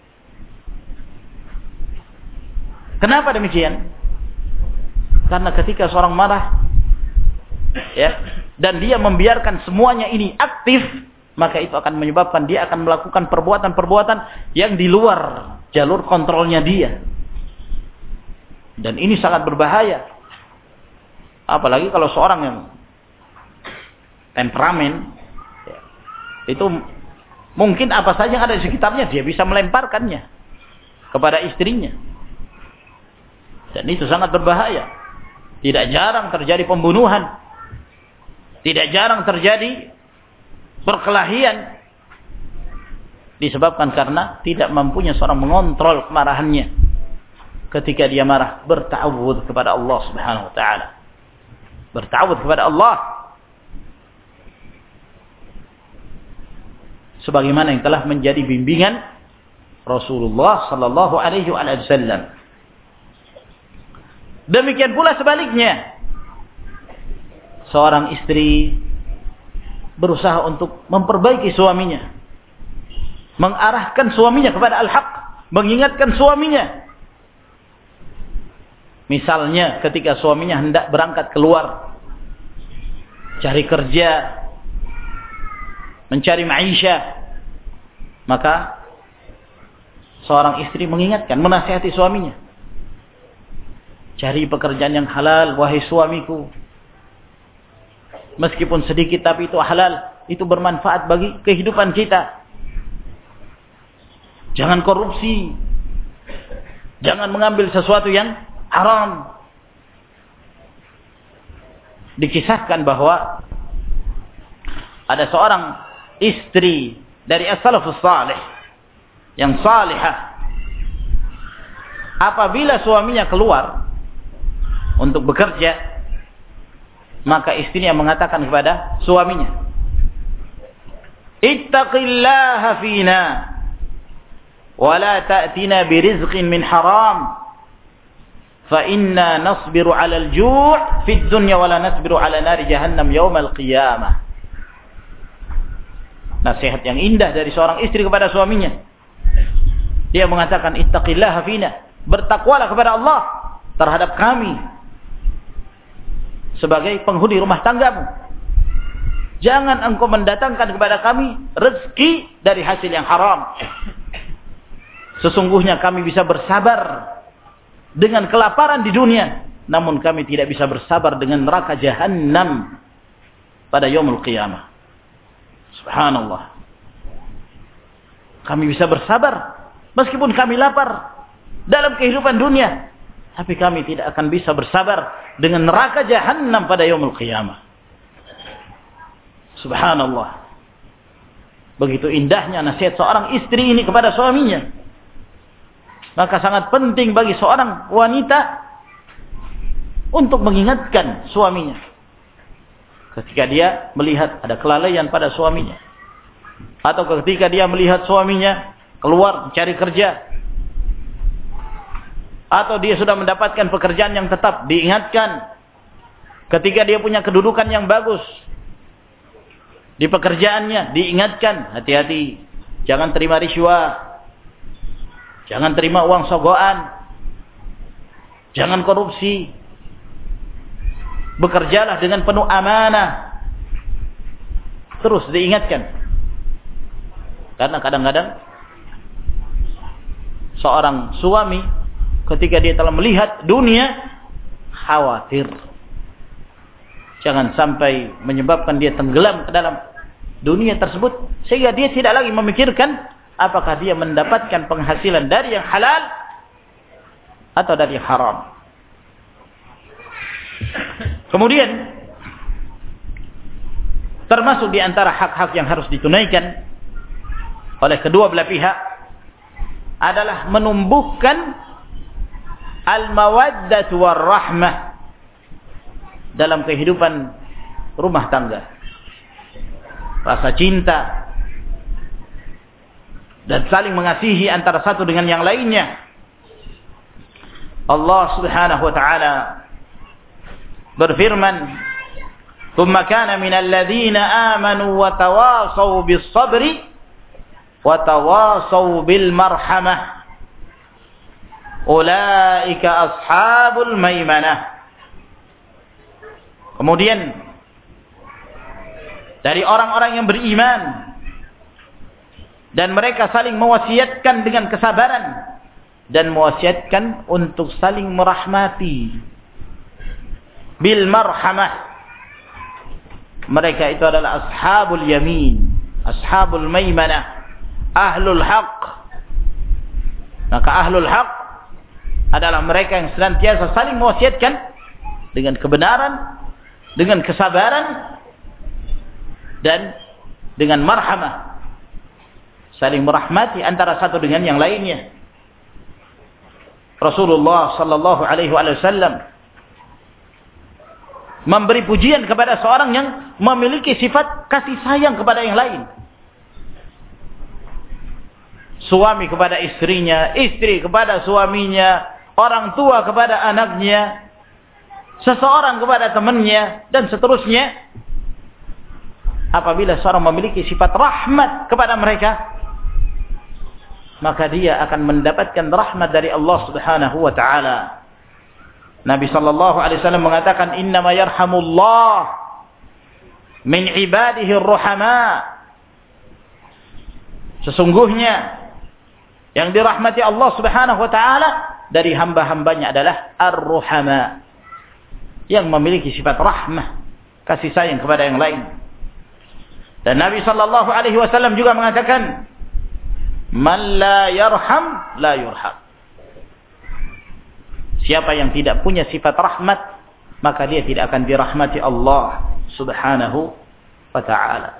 Kenapa demikian? Karena ketika seorang marah, ya, dan dia membiarkan semuanya ini aktif, maka itu akan menyebabkan dia akan melakukan perbuatan-perbuatan yang di luar jalur kontrolnya dia. Dan ini sangat berbahaya. Apalagi kalau seorang yang temperamen, itu mungkin apa saja yang ada di sekitarnya dia bisa melemparkannya kepada istrinya. Dan itu sangat berbahaya. Tidak jarang terjadi pembunuhan. Tidak jarang terjadi perkelahian. Disebabkan karena tidak mampunya seorang mengontrol kemarahannya. Ketika dia marah, berta'awudz kepada Allah Subhanahu wa taala. Berta'awudz kepada Allah. Sebagaimana yang telah menjadi bimbingan Rasulullah sallallahu alaihi wasallam. Demikian pula sebaliknya. Seorang istri berusaha untuk memperbaiki suaminya. Mengarahkan suaminya kepada al-haq. Mengingatkan suaminya. Misalnya ketika suaminya hendak berangkat keluar. Cari kerja. Mencari ma'isyah. Maka seorang istri mengingatkan, menasihati suaminya. Cari pekerjaan yang halal, wahai suamiku. Meskipun sedikit tapi itu halal. Itu bermanfaat bagi kehidupan kita. Jangan korupsi. Jangan mengambil sesuatu yang haram. Dikisahkan bahwa ada seorang istri dari as-salafus salih yang salihah. Apabila suaminya keluar untuk bekerja, maka istrinya mengatakan kepada suaminya, ittaqillaha fina wa la ta'tina birizqin min haram fa inna nasbiru 'ala al-ju' fi ad-dunya wa la nasbiru 'ala nari jahannam yawm al-qiyamah. Nasihat yang indah dari seorang istri kepada suaminya. Dia mengatakan, ittaqillaha fina, bertakwalah kepada Allah terhadap kami sebagai penghuni rumah tanggamu. Jangan engkau mendatangkan kepada kami rezeki dari hasil yang haram. Sesungguhnya kami bisa bersabar dengan kelaparan di dunia, namun kami tidak bisa bersabar dengan neraka jahannam pada yaumul qiyamah. Subhanallah. Kami bisa bersabar meskipun kami lapar dalam kehidupan dunia, tapi kami tidak akan bisa bersabar dengan neraka jahannam pada yaumul qiyamah. Subhanallah. Begitu indahnya nasihat seorang istri ini kepada suaminya. Maka sangat penting bagi seorang wanita untuk mengingatkan suaminya ketika dia melihat ada kelalaian pada suaminya, atau ketika dia melihat suaminya keluar mencari kerja, atau dia sudah mendapatkan pekerjaan yang tetap, diingatkan ketika dia punya kedudukan yang bagus di pekerjaannya, diingatkan, hati-hati, jangan terima riswah, jangan terima uang sogokan, jangan korupsi, bekerjalah dengan penuh amanah. Terus diingatkan. Karena kadang-kadang seorang suami ketika dia telah melihat dunia, khawatir jangan sampai menyebabkan dia tenggelam ke dalam dunia tersebut, sehingga dia tidak lagi memikirkan apakah dia mendapatkan penghasilan dari yang halal atau dari yang haram. Kemudian termasuk di antara hak-hak yang harus ditunaikan oleh kedua belah pihak adalah menumbuhkan al-mawaddatu war-rahmah dalam kehidupan rumah tangga. Rasa cinta dan saling mengasihi antara satu dengan yang lainnya. Allah Subhanahu wa taala berfirman, "Tsumma kana minal ladzina amanu wa tawasaw bis sabri wa tawasaw bil marhamah. Ulaika ashabul maimanah." Kemudian dari orang-orang yang beriman dan mereka saling mewasiatkan dengan kesabaran dan mewasiatkan untuk saling merahmati bil marhamah. Mereka itu adalah ashabul yamin, ashabul maimanah, ahlul haq. Maka ahlul haq adalah mereka yang senantiasa saling mewasiatkan dengan kebenaran, dengan kesabaran, dan dengan marhamah, saling merahmati antara satu dengan yang lainnya. Rasulullah sallallahu alaihi wasallam memberi pujian kepada seorang yang memiliki sifat kasih sayang kepada yang lain. Suami kepada istrinya, istri kepada suaminya, orang tua kepada anaknya, seseorang kepada temannya, dan seterusnya. Apabila seorang memiliki sifat rahmat kepada mereka, maka dia akan mendapatkan rahmat dari Allah Subhanahu wa taala. Nabi sallallahu alaihi wasallam mengatakan, "Innama yarhamullah min ibadihi ar-ruhama." Sesungguhnya yang dirahmati Allah Subhanahu wa taala dari hamba-hambanya adalah ar-ruhama, yang memiliki sifat rahmah, kasih sayang kepada yang lain. Dan Nabi sallallahu alaihi wasallam juga mengatakan, "Man la yarham la yurham." Siapa yang tidak punya sifat rahmat, maka dia tidak akan dirahmati Allah Subhanahu wa taala.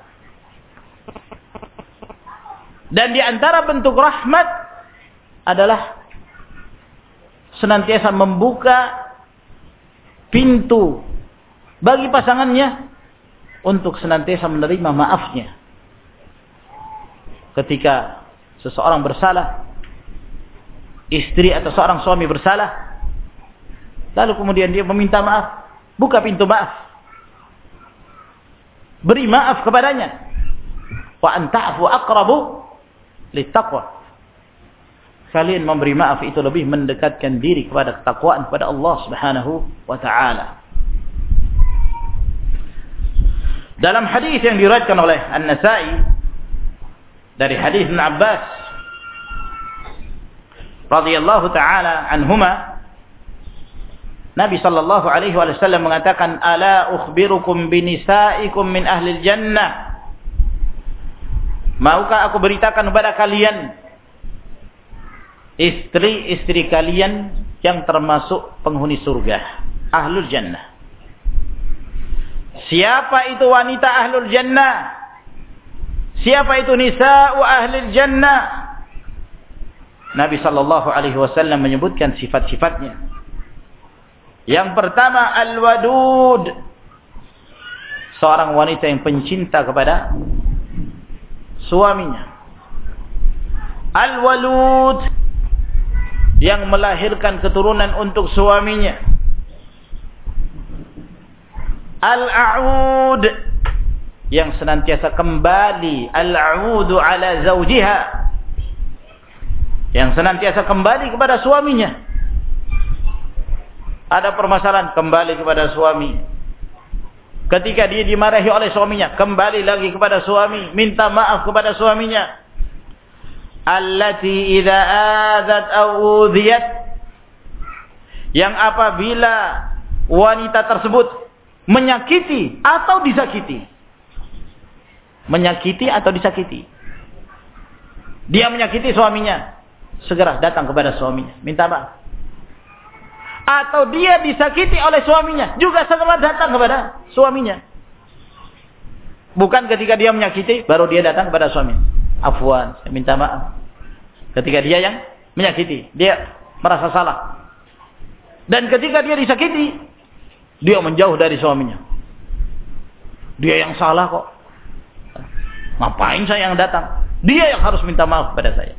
Dan di antara bentuk rahmat adalah senantiasa membuka pintu bagi pasangannya untuk senantiasa menerima maafnya. Ketika seseorang bersalah, istri atau seorang suami bersalah, lalu kemudian dia meminta maaf, buka pintu maaf, beri maaf kepadanya. Wa an ta'fu aqrabu littaqwa. Kalian memberi maaf itu lebih mendekatkan diri kepada ketakwaan kepada Allah Subhanahu wa taala. Dalam hadis yang diriwayatkan oleh An-Nasa'i dari hadis Ibn Abbas radhiyallahu taala anhuma, Nabi sallallahu alaihi wasallam mengatakan, "Ala ukhbirukum binisaikum min ahli jannah." Maukah aku beritakan kepada kalian istri-istri kalian yang termasuk penghuni surga, ahlul jannah. Siapa itu wanita ahlul jannah? Siapa itu nisa'u ahlil jannah? Nabi sallallahu alaihi wasallam menyebutkan sifat-sifatnya. Yang pertama al-wadud, seorang wanita yang pencinta kepada suaminya. Al-walud, yang melahirkan keturunan untuk suaminya. Al-a'ud, yang senantiasa kembali. Al-a'udu ala zawjiha, yang senantiasa kembali kepada suaminya. Ada permasalahan, kembali kepada suami. Ketika dia dimarahi oleh suaminya, kembali lagi kepada suami, minta maaf kepada suaminya. Allati idza adat aw udhiyat, yang apabila wanita tersebut menyakiti atau disakiti. Menyakiti atau disakiti. Dia menyakiti suaminya, segera datang kepada suaminya, minta maaf. Atau dia disakiti oleh suaminya, juga segera datang kepada suaminya. Bukan ketika dia menyakiti, baru dia datang kepada suaminya. Afwan, saya minta maaf. Ketika dia yang menyakiti, dia merasa salah. Dan ketika dia disakiti, dia menjauh dari suaminya. Dia yang salah kok. Ngapain saya yang datang? Dia yang harus minta maaf kepada saya.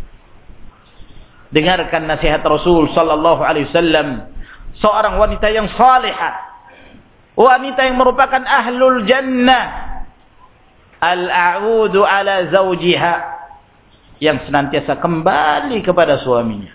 Dengarkan nasihat Rasul sallallahu alaihi wasallam, seorang wanita yang salihah, wanita yang merupakan ahlul jannah, al-a'udu ala zawjiha, yang senantiasa kembali kepada suaminya.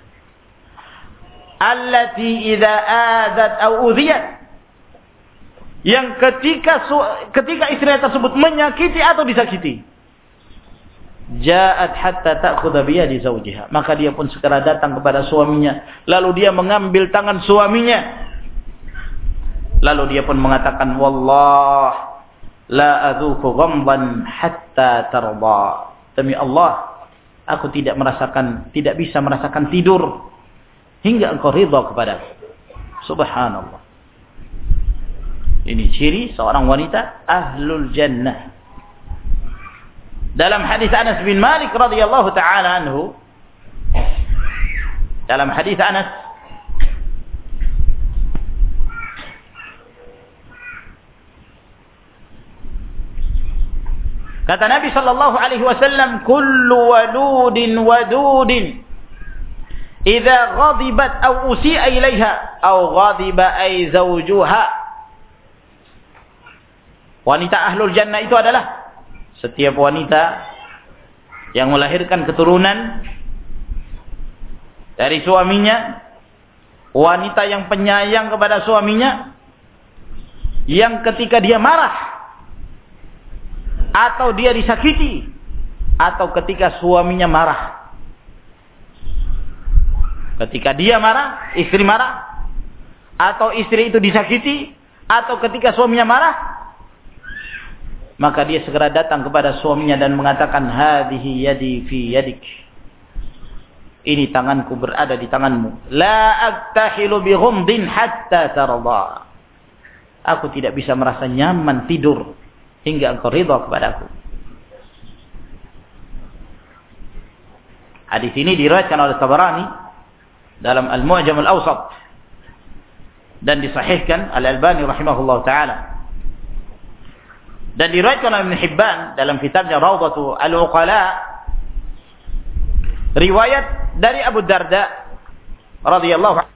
Allati idza adat aw udhiyat, yang ketika istrinya tersebut menyakiti atau disakiti, ja'at hatta ta'khudha bi yadi zawjiha, maka dia pun segera datang kepada suaminya, lalu dia mengambil tangan suaminya, lalu dia pun mengatakan, wallah la adzuqu ghamdan hatta tarda, demi Allah aku tidak bisa merasakan tidur hingga engkau ridha kepadaku. Subhanallah. Ini ciri seorang wanita ahlul jannah. Dalam hadis Anas bin Malik radhiyallahu taala anhu, dalam hadis Anas, kata Nabi sallallahu alaihi wasallam, kullu waludin wadudin idza ghadibat aw usi'a ilaiha aw ghadiba ay zawjuha. Wanita ahlul jannah itu adalah setiap wanita yang melahirkan keturunan dari suaminya, wanita yang penyayang kepada suaminya, yang ketika dia marah atau dia disakiti, atau ketika suaminya marah. Ketika dia marah, istri marah, atau istri itu disakiti, atau ketika suaminya marah, maka dia segera datang kepada suaminya dan mengatakan, hadhihi yadi fi yadik, ini tanganku berada di tanganmu. La aktahilu bi ghumdin hatta tarda, aku tidak bisa merasa nyaman tidur hingga engkau ridha kepadaku. Hadis ini diriwayatkan oleh Tabarani dalam Al-Mu'jam Al-Awsat dan disahihkan Al-Albani rahimahullah taala. Dan diriwayatkan oleh Ibn Hibban dalam kitabnya Rawdatu Al-Uqala, riwayat dari Abu Darda radhiyallahu anhu.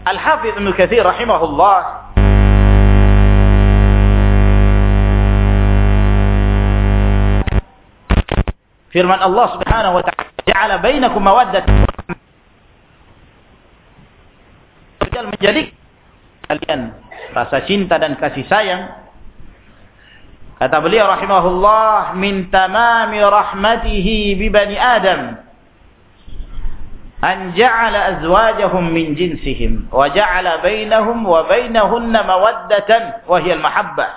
Al-Hafidz Ibnu Katsir rahimahullah firman Allah Subhanahu wa ta'ala, "Ja'ala bainakum mawaddatan." Menjadi kalian rasa cinta dan kasih sayang. Kata beliau rahimahullah, "Min tamami rahmatihi bi bani Adam an ja'ala azwajahum min jinsihim wa ja'ala bainahum wa bainahunna mawaddatan wa hiya al-mahabbah."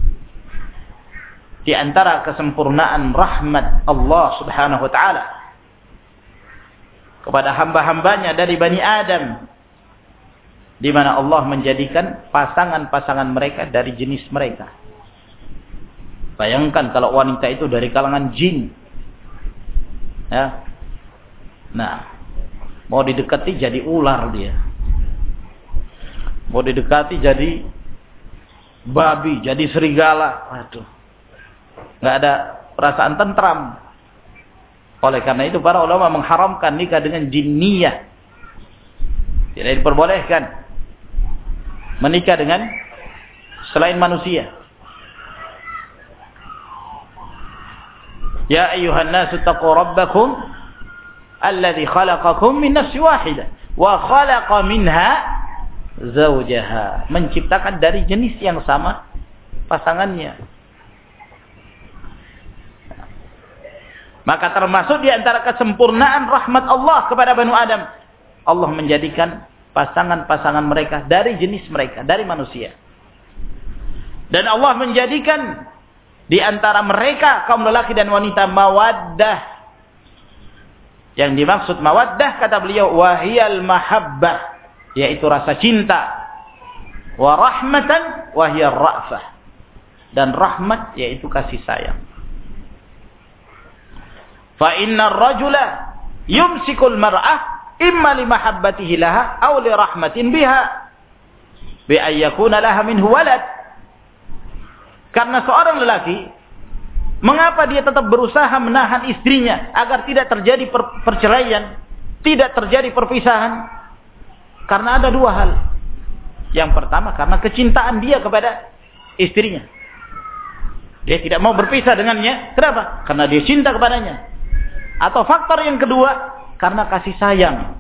Di antara kesempurnaan rahmat Allah Subhanahu wa taala kepada hamba-hambanya dari Bani Adam, di mana Allah menjadikan pasangan-pasangan mereka dari jenis mereka. Bayangkan kalau wanita itu dari kalangan jin. Ya. Nah, mau didekati jadi ular dia. Mau didekati jadi babi, jadi serigala. Waduh. Enggak ada perasaan tentram. Oleh karena itu para ulama mengharamkan nikah dengan jinniyah. Tidak diperbolehkan menikah dengan selain manusia. Ya ayyuhan nasu taqu rabbakum alladhi khalaqakum min nafsin wahidah wa khalaqa minha zawjaha. Menciptakan dari jenis yang sama pasangannya. Maka termasuk di antara kesempurnaan rahmat Allah kepada Bani Adam, Allah menjadikan pasangan-pasangan mereka dari jenis mereka, dari manusia. Dan Allah menjadikan di antara mereka, kaum lelaki dan wanita, mawaddah. Yang dimaksud mawaddah, kata beliau, wahiyal mahabbah, yaitu rasa cinta. Wa rahmatan, wahiyal ra'fah. Dan rahmat, yaitu kasih sayang. Fa inna rajula yumsikul mar'ah imma li mahabbatihi laha aw li rahmatin biha bi ayyakuna laha minhu walad. Karena seorang lelaki, mengapa dia tetap berusaha menahan istrinya agar tidak terjadi perceraian, tidak terjadi perpisahan? Karena ada dua hal. Yang pertama, karena kecintaan dia kepada istrinya. Dia tidak mau berpisah dengannya. Kenapa? Karena dia cinta kepadanya. Atau faktor yang kedua, karena kasih sayang.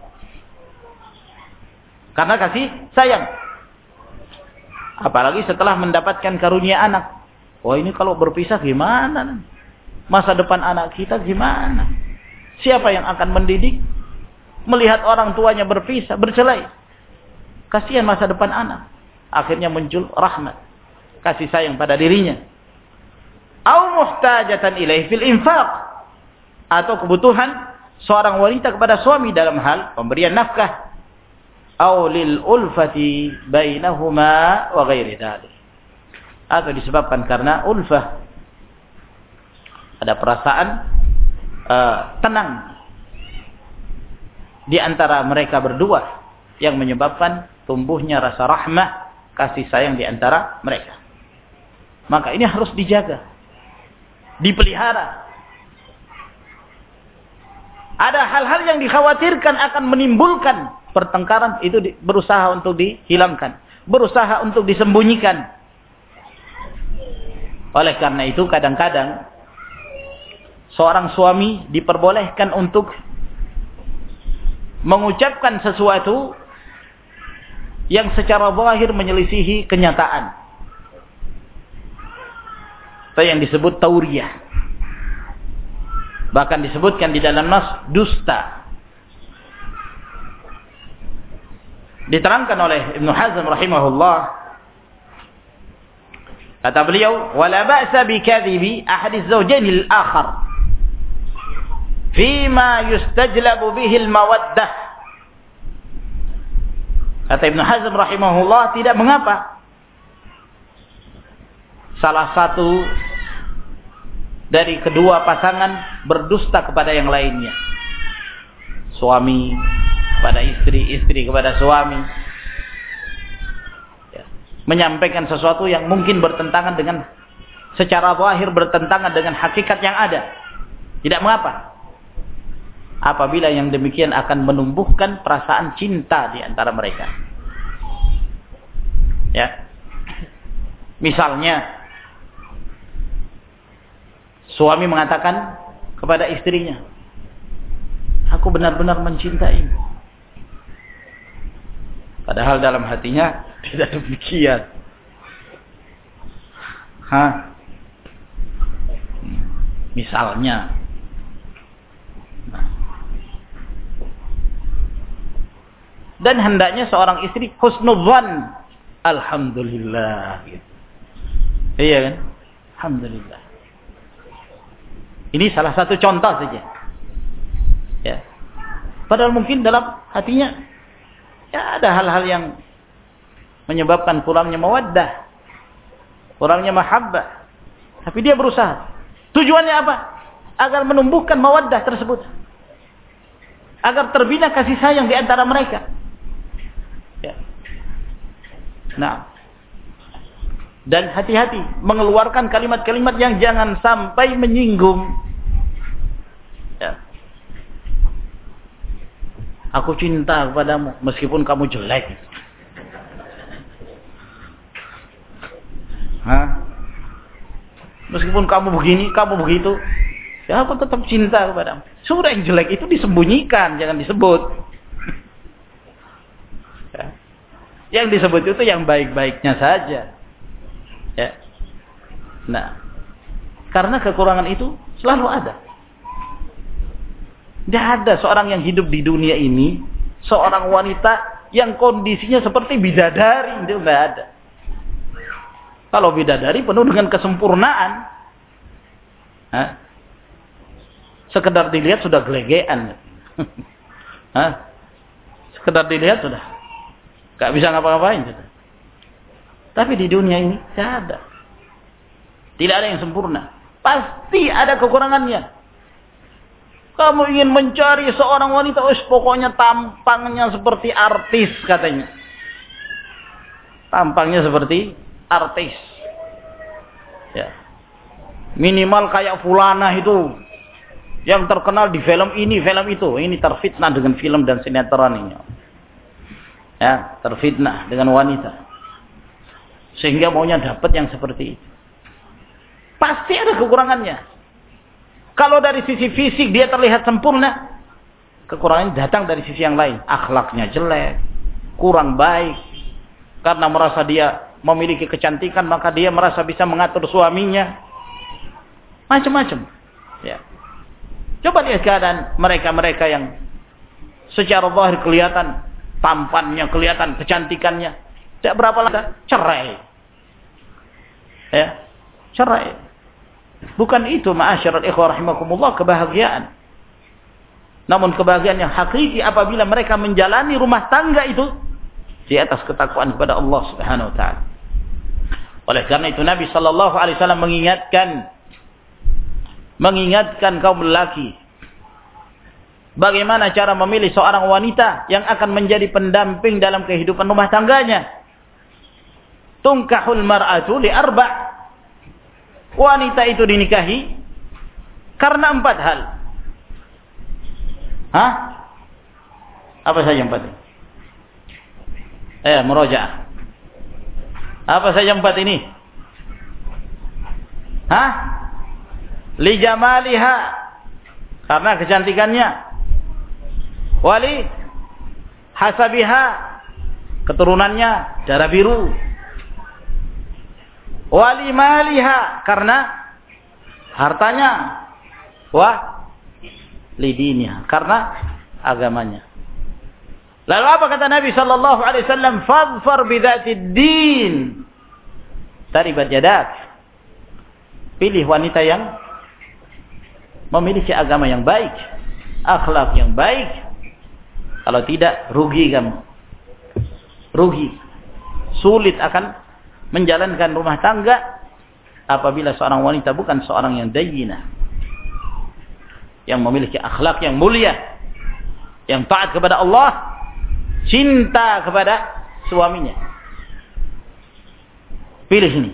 Karena kasih sayang. Apalagi setelah mendapatkan karunia anak. Wah, ini kalau berpisah gimana? Masa depan anak kita gimana? Siapa yang akan mendidik? Melihat orang tuanya berpisah, bercerai. Kasihan masa depan anak. Akhirnya muncul rahmat, kasih sayang pada dirinya. Au muhtajatan ilaihi fil infaq. Atau kebutuhan seorang wanita kepada suami dalam hal pemberian nafkah. Au lil ulfati bainahuma wa ghairi dzalik. Atau disebabkan karena ulfah, ada perasaan tenang di antara mereka berdua yang menyebabkan tumbuhnya rasa rahmah, kasih sayang di antara mereka. Maka ini harus dijaga, dipelihara. Ada hal-hal yang dikhawatirkan akan menimbulkan pertengkaran, itu berusaha untuk dihilangkan, berusaha untuk disembunyikan. Oleh karena itu kadang-kadang seorang suami diperbolehkan untuk mengucapkan sesuatu yang secara zahir menyelisihi kenyataan. Itu yang disebut tauriyah. Bahkan disebutkan di dalam nas dusta. Diterangkan oleh Ibnu Hazm rahimahullah, kata beliau, wala ba'sa bi kadhibi ahad az-zawjayn al-akhar fima yustajlabu bihi al-mawaddah. Kata Ibnu Hazm rahimahullah, tidak mengapa salah satu dari kedua pasangan berdusta kepada yang lainnya. Suami kepada istri, istri kepada suami. Ya. Menyampaikan sesuatu yang mungkin bertentangan dengan, secara zahir bertentangan dengan hakikat yang ada. Tidak mengapa. Apabila yang demikian akan menumbuhkan perasaan cinta di antara mereka. Ya. Misalnya suami mengatakan kepada istrinya, aku benar-benar mencintaimu. Padahal dalam hatinya tidak demikian. Misalnya. Dan hendaknya seorang istri husnudzan. Alhamdulillah. Iya kan? Alhamdulillah. Ini salah satu contoh saja. Ya. Padahal mungkin dalam hatinya ya ada hal-hal yang menyebabkan kurangnya mawaddah, kurangnya mahabbah. Tapi dia berusaha. Tujuannya apa? Agar menumbuhkan mawaddah tersebut. Agar terbina kasih sayang di antara mereka. Ya. Nah. Dan hati-hati mengeluarkan kalimat-kalimat yang jangan sampai menyinggung. Ya. Aku cinta kepadamu meskipun kamu jelek. Meskipun kamu begini, kamu begitu, ya aku tetap cinta kepadamu. Sudah yang jelek itu disembunyikan, jangan disebut. Ya. Yang disebut itu yang baik-baiknya saja. Ya. Nah, karena kekurangan itu selalu ada. Tidak ada seorang yang hidup di dunia ini, seorang wanita yang kondisinya seperti bidadari, itu tidak ada. Kalau bidadari penuh dengan kesempurnaan, sekedar dilihat sudah gelegean. Sekedar dilihat sudah gak bisa ngapa-ngapain. Tapi di dunia ini tidak ada. Tidak ada yang sempurna. Pasti ada kekurangannya. Kamu ingin mencari seorang wanita, pokoknya tampangnya seperti artis katanya. Tampangnya seperti artis. Ya. Minimal kayak fulana itu yang terkenal di film ini, film itu. Ini terfitnah dengan film dan sinetron ini. Ya, terfitnah dengan wanita. Sehingga maunya dapat yang seperti itu. Pasti ada kekurangannya. Kalau dari sisi fisik dia terlihat sempurna, kekurangannya datang dari sisi yang lain. Akhlaknya jelek, kurang baik. Karena merasa dia memiliki kecantikan, maka dia merasa bisa mengatur suaminya. Macam-macam. Ya. Coba lihat keadaan mereka-mereka yang secara zahir kelihatan tampannya, kelihatan kecantikannya. Tidak berapa lama cerai. Ya, cerai. Bukan itu ma'asyiral ikhwah rahimakumullah kebahagiaan. Namun kebahagiaan yang hakiki apabila mereka menjalani rumah tangga itu di atas ketakwaan kepada Allah Subhanahu wa taala. Oleh karena itu Nabi sallallahu alaihi wasallam mengingatkan kaum lelaki bagaimana cara memilih seorang wanita yang akan menjadi pendamping dalam kehidupan rumah tangganya. Tunkahul mar'atu li arba'. Wanita itu dinikahi karena 4 hal. Apa saja 4? Murojaah. Apa saja 4 ini? Li jamaliha, karena kecantikannya. Wali hasabiha, keturunannya darah biru. Wali maliha, karena hartanya. Wa lidiniha, karena agamanya. Lalu apa kata Nabi sallallahu alaihi wasallam? Fadfar bidzatid din. Taribat yadak. Pilih wanita yang memiliki agama yang baik, akhlak yang baik. Kalau tidak, rugi kamu. Rugi. Sulit akan menjalankan rumah tangga apabila seorang wanita bukan seorang yang dayyinah, yang memiliki akhlak yang mulia, yang taat kepada Allah, cinta kepada suaminya. Pilih ini.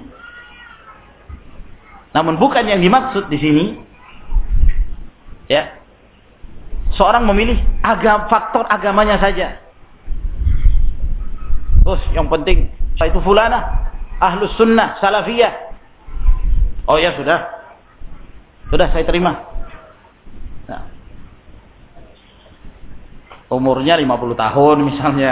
Namun bukan yang dimaksud di sini, ya, seorang memilih faktor agamanya saja. Terus yang penting Itu fulanah, ahlus sunnah, salafiyah. Oh ya sudah. Sudah saya terima. Nah. Umurnya 50 tahun misalnya.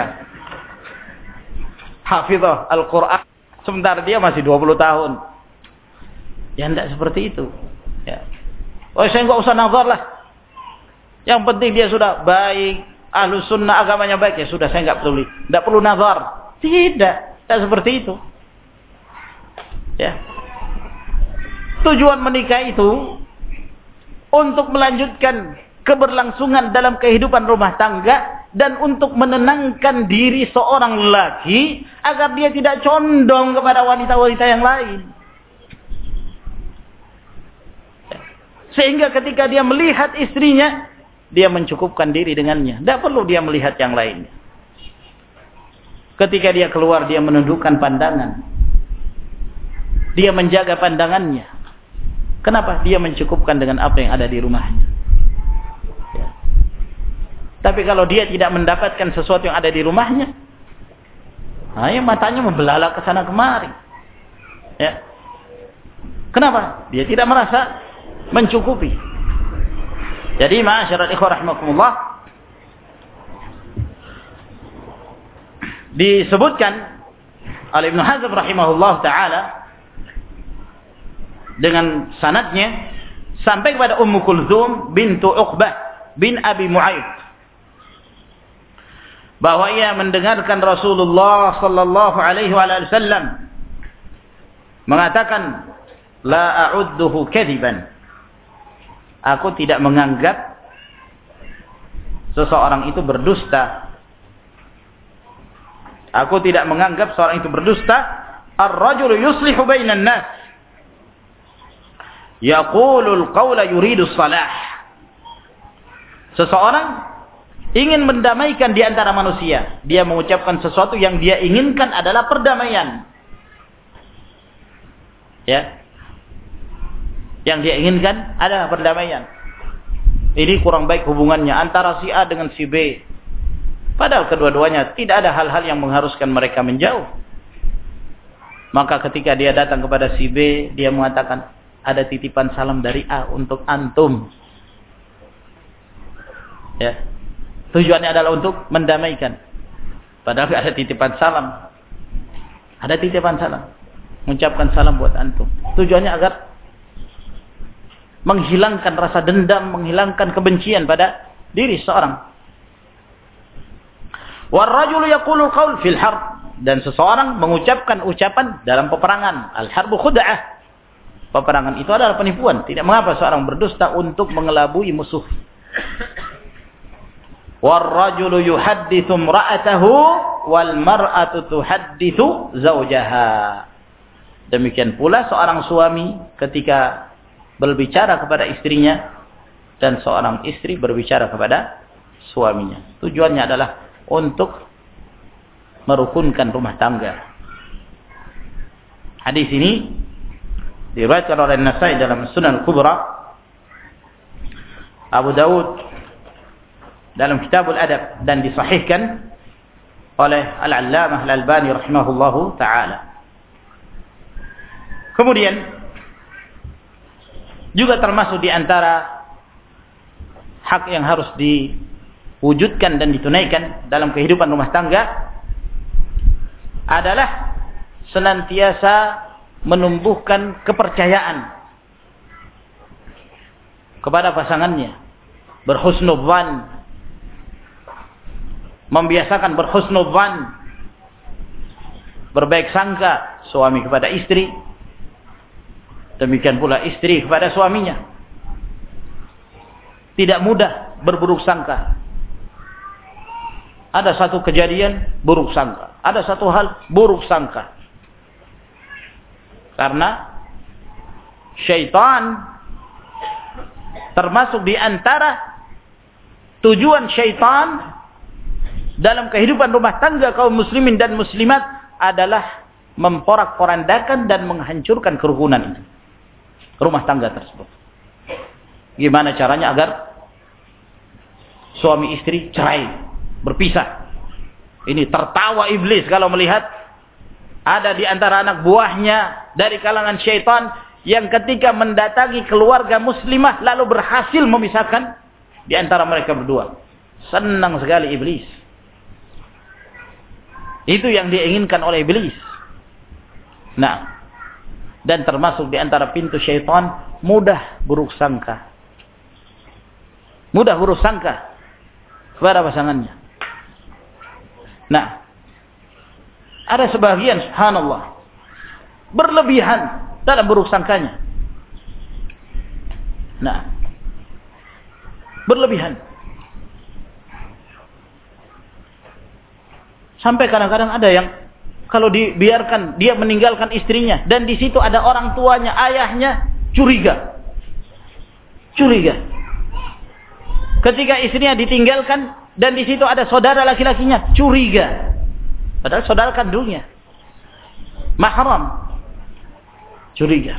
Hafizah Al-Quran. Sementara dia masih 20 tahun. Ya tidak seperti itu. Ya. Oh saya nggak usah nazar lah. Yang penting dia sudah baik, ahlus sunnah, agamanya baik, ya sudah saya nggak peduli. Tidak perlu nazar. Tidak seperti itu. Ya. Tujuan menikah itu untuk melanjutkan keberlangsungan dalam kehidupan rumah tangga dan untuk menenangkan diri seorang lelaki agar dia tidak condong kepada wanita-wanita yang lain. Sehingga ketika dia melihat istrinya, dia mencukupkan diri dengannya. Tidak perlu dia melihat yang lainnya. Ketika dia keluar, dia menundukkan pandangan. Dia menjaga pandangannya. Kenapa? Dia mencukupkan dengan apa yang ada di rumahnya. Ya. Tapi kalau dia tidak mendapatkan sesuatu yang ada di rumahnya, matanya membelalak ke sana kemari. Ya. Kenapa? Dia tidak merasa mencukupi. Jadi ma'asyiral ikhwah rahimakumullah, disebutkan oleh Ibnu Hazm rahimahullah taala dengan sanadnya sampai kepada Ummu Kulthum bintu Uqbah bin Abi Mu'ayyid bahwa ia mendengarkan Rasulullah sallallahu alaihi wasallam mengatakan, la a'udduhu kadziban. Aku tidak menganggap seseorang itu berdusta. Aku tidak menganggap seorang itu berdusta. Ar-rajulu yuslihu bainan nas. Yaqulul qawla yuridus salah. Seseorang ingin mendamaikan di antara manusia. Dia mengucapkan sesuatu yang dia inginkan adalah perdamaian. Ya. Yang dia inginkan adalah perdamaian. Ini kurang baik hubungannya antara si A dengan si B. Padahal kedua-duanya tidak ada hal-hal yang mengharuskan mereka menjauh. Maka ketika dia datang kepada si B, dia mengatakan, ada titipan salam dari A untuk antum. Ya. Tujuannya adalah untuk mendamaikan. Padahal ada titipan salam. Ada titipan salam. Mengucapkan salam buat antum. Tujuannya agar menghilangkan rasa dendam, menghilangkan kebencian pada diri seorang. War-rajulu yaqulu qaul fil harb, dan seseorang mengucapkan ucapan dalam peperangan. Al-harbu khud'ah. Peperangan itu adalah penipuan. Tidak mengapa seorang berdusta untuk mengelabui musuh. War-rajulu yuhadditsu imra'atahu wal mar'atu tuhadditsu zawjaha. Demikian pula seorang suami ketika berbicara kepada istrinya dan seorang istri berbicara kepada suaminya. Tujuannya adalah untuk merukunkan rumah tangga. Hadis ini diriwayatkan oleh An-Nasa'i dalam Sunan Kubra, Abu Dawud dalam Kitabul Adab, dan disahihkan oleh Al-Allamah Al-Albani rahimahullahu taala. Kemudian juga termasuk di antara hak yang harus diwujudkan dan ditunaikan dalam kehidupan rumah tangga adalah senantiasa menumbuhkan kepercayaan kepada pasangannya, berhusnudzan, membiasakan berhusnudzan, berbaik sangka suami kepada istri. Demikian pula istri kepada suaminya. Tidak mudah berburuk sangka. Ada satu kejadian buruk sangka. Ada satu hal buruk sangka. Karena syaitan termasuk di antara tujuan syaitan dalam kehidupan rumah tangga kaum muslimin dan muslimat adalah memporak-porandakan dan menghancurkan kerukunan itu. Rumah tangga tersebut. Gimana caranya agar suami istri cerai, berpisah. Ini tertawa iblis kalau melihat Ada di antara anak buahnya dari kalangan syaitan yang ketika mendatangi keluarga muslimah lalu berhasil memisahkan di antara mereka berdua. Senang sekali iblis. Itu yang diinginkan oleh iblis. Nah, dan termasuk di antara pintu syaitan mudah buruk sangka. Mudah buruk sangka kepada pasangannya. Nah, ada sebagian subhanallah berlebihan dalam buruk sangkanya. Nah, berlebihan. Sampai kadang-kadang ada yang kalau dibiarkan dia meninggalkan istrinya dan di situ ada orang tuanya, ayahnya, curiga. Curiga. Ketika istrinya ditinggalkan dan di situ ada saudara laki-lakinya, curiga. Padahal saudara kandungnya. Mahram. Curiga.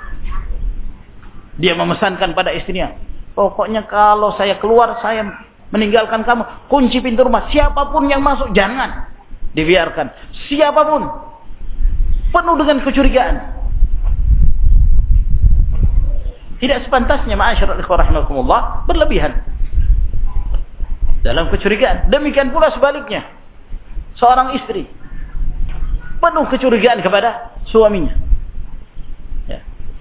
Dia memesankan pada istrinya, pokoknya kalau saya keluar, saya meninggalkan kamu, kunci pintu rumah. Siapapun yang masuk, jangan dibiarkan. Siapapun. Penuh dengan kecurigaan. Tidak sepantasnya, ma'asyiral ikhwah rahimakumullah, berlebihan dalam kecurigaan. Demikian pula sebaliknya. Seorang istri penuh kecurigaan kepada suaminya. Ya.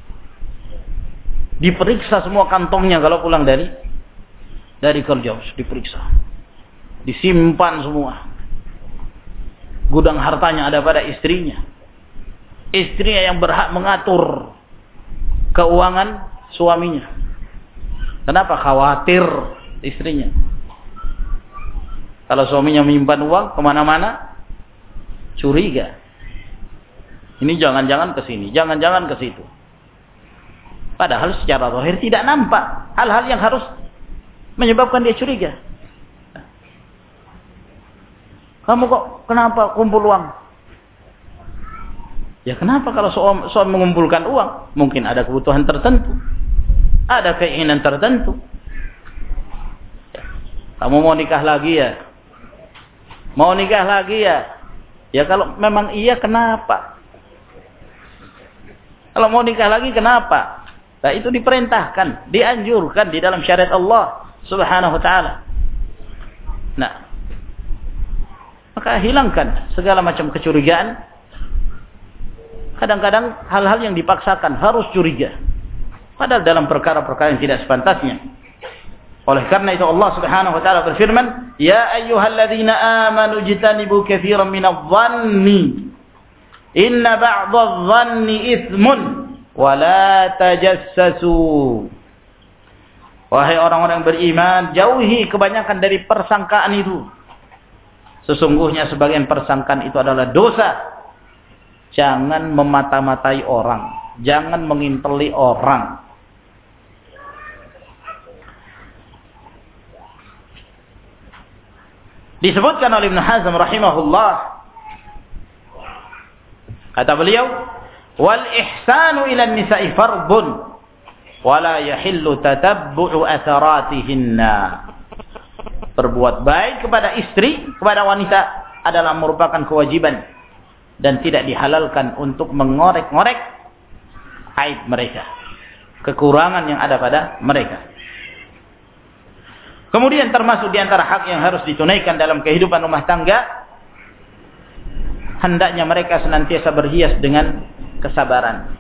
Diperiksa semua kantongnya kalau pulang dari kerja, diperiksa. Disimpan semua. Gudang hartanya ada pada istrinya. Istrinya yang berhak mengatur keuangan suaminya. Kenapa? Khawatir istrinya. Kalau suaminya menyimpan uang kemana-mana, curiga. Ini jangan-jangan ke sini, jangan-jangan ke situ. Padahal secara zahir tidak nampak hal-hal yang harus menyebabkan dia curiga. Kamu kok kenapa kumpul uang? Ya kenapa kalau suami mengumpulkan uang? Mungkin ada kebutuhan tertentu. Ada keinginan tertentu. Kamu mau nikah lagi ya? Mau nikah lagi ya? Ya kalau memang iya, kenapa? Kalau mau nikah lagi, kenapa? Nah, itu diperintahkan, dianjurkan di dalam syariat Allah Subhanahu wa ta'ala. Nah, maka hilangkan segala macam kecurigaan. Kadang-kadang hal-hal yang dipaksakan harus curiga. Padahal dalam perkara-perkara yang tidak sepantasnya. Oleh karena itu Allah Subhanahu wa taala berfirman, "Ya ayyuhalladzina amanu jtanibu katsiran minadh-dhanni. Inna ba'dadh-dhanni itsmun wa la tajassasu." Wahai orang-orang yang beriman, jauhi kebanyakan dari persangkaan itu. Sesungguhnya sebagian persangkaan itu adalah dosa. Jangan memata-matai orang, jangan menginteli orang. Disebutkan oleh Ibn Hazm rahimahullah, kata beliau, wal ihsanu ila nisa'i fardun wa la yahillu tatabbu'u atharatihinna. Berbuat baik kepada istri, kepada wanita adalah merupakan kewajiban dan tidak dihalalkan untuk mengorek-ngorek aib mereka, kekurangan yang ada pada mereka. Kemudian termasuk di antara hak yang harus ditunaikan dalam kehidupan rumah tangga, hendaknya mereka senantiasa berhias dengan kesabaran.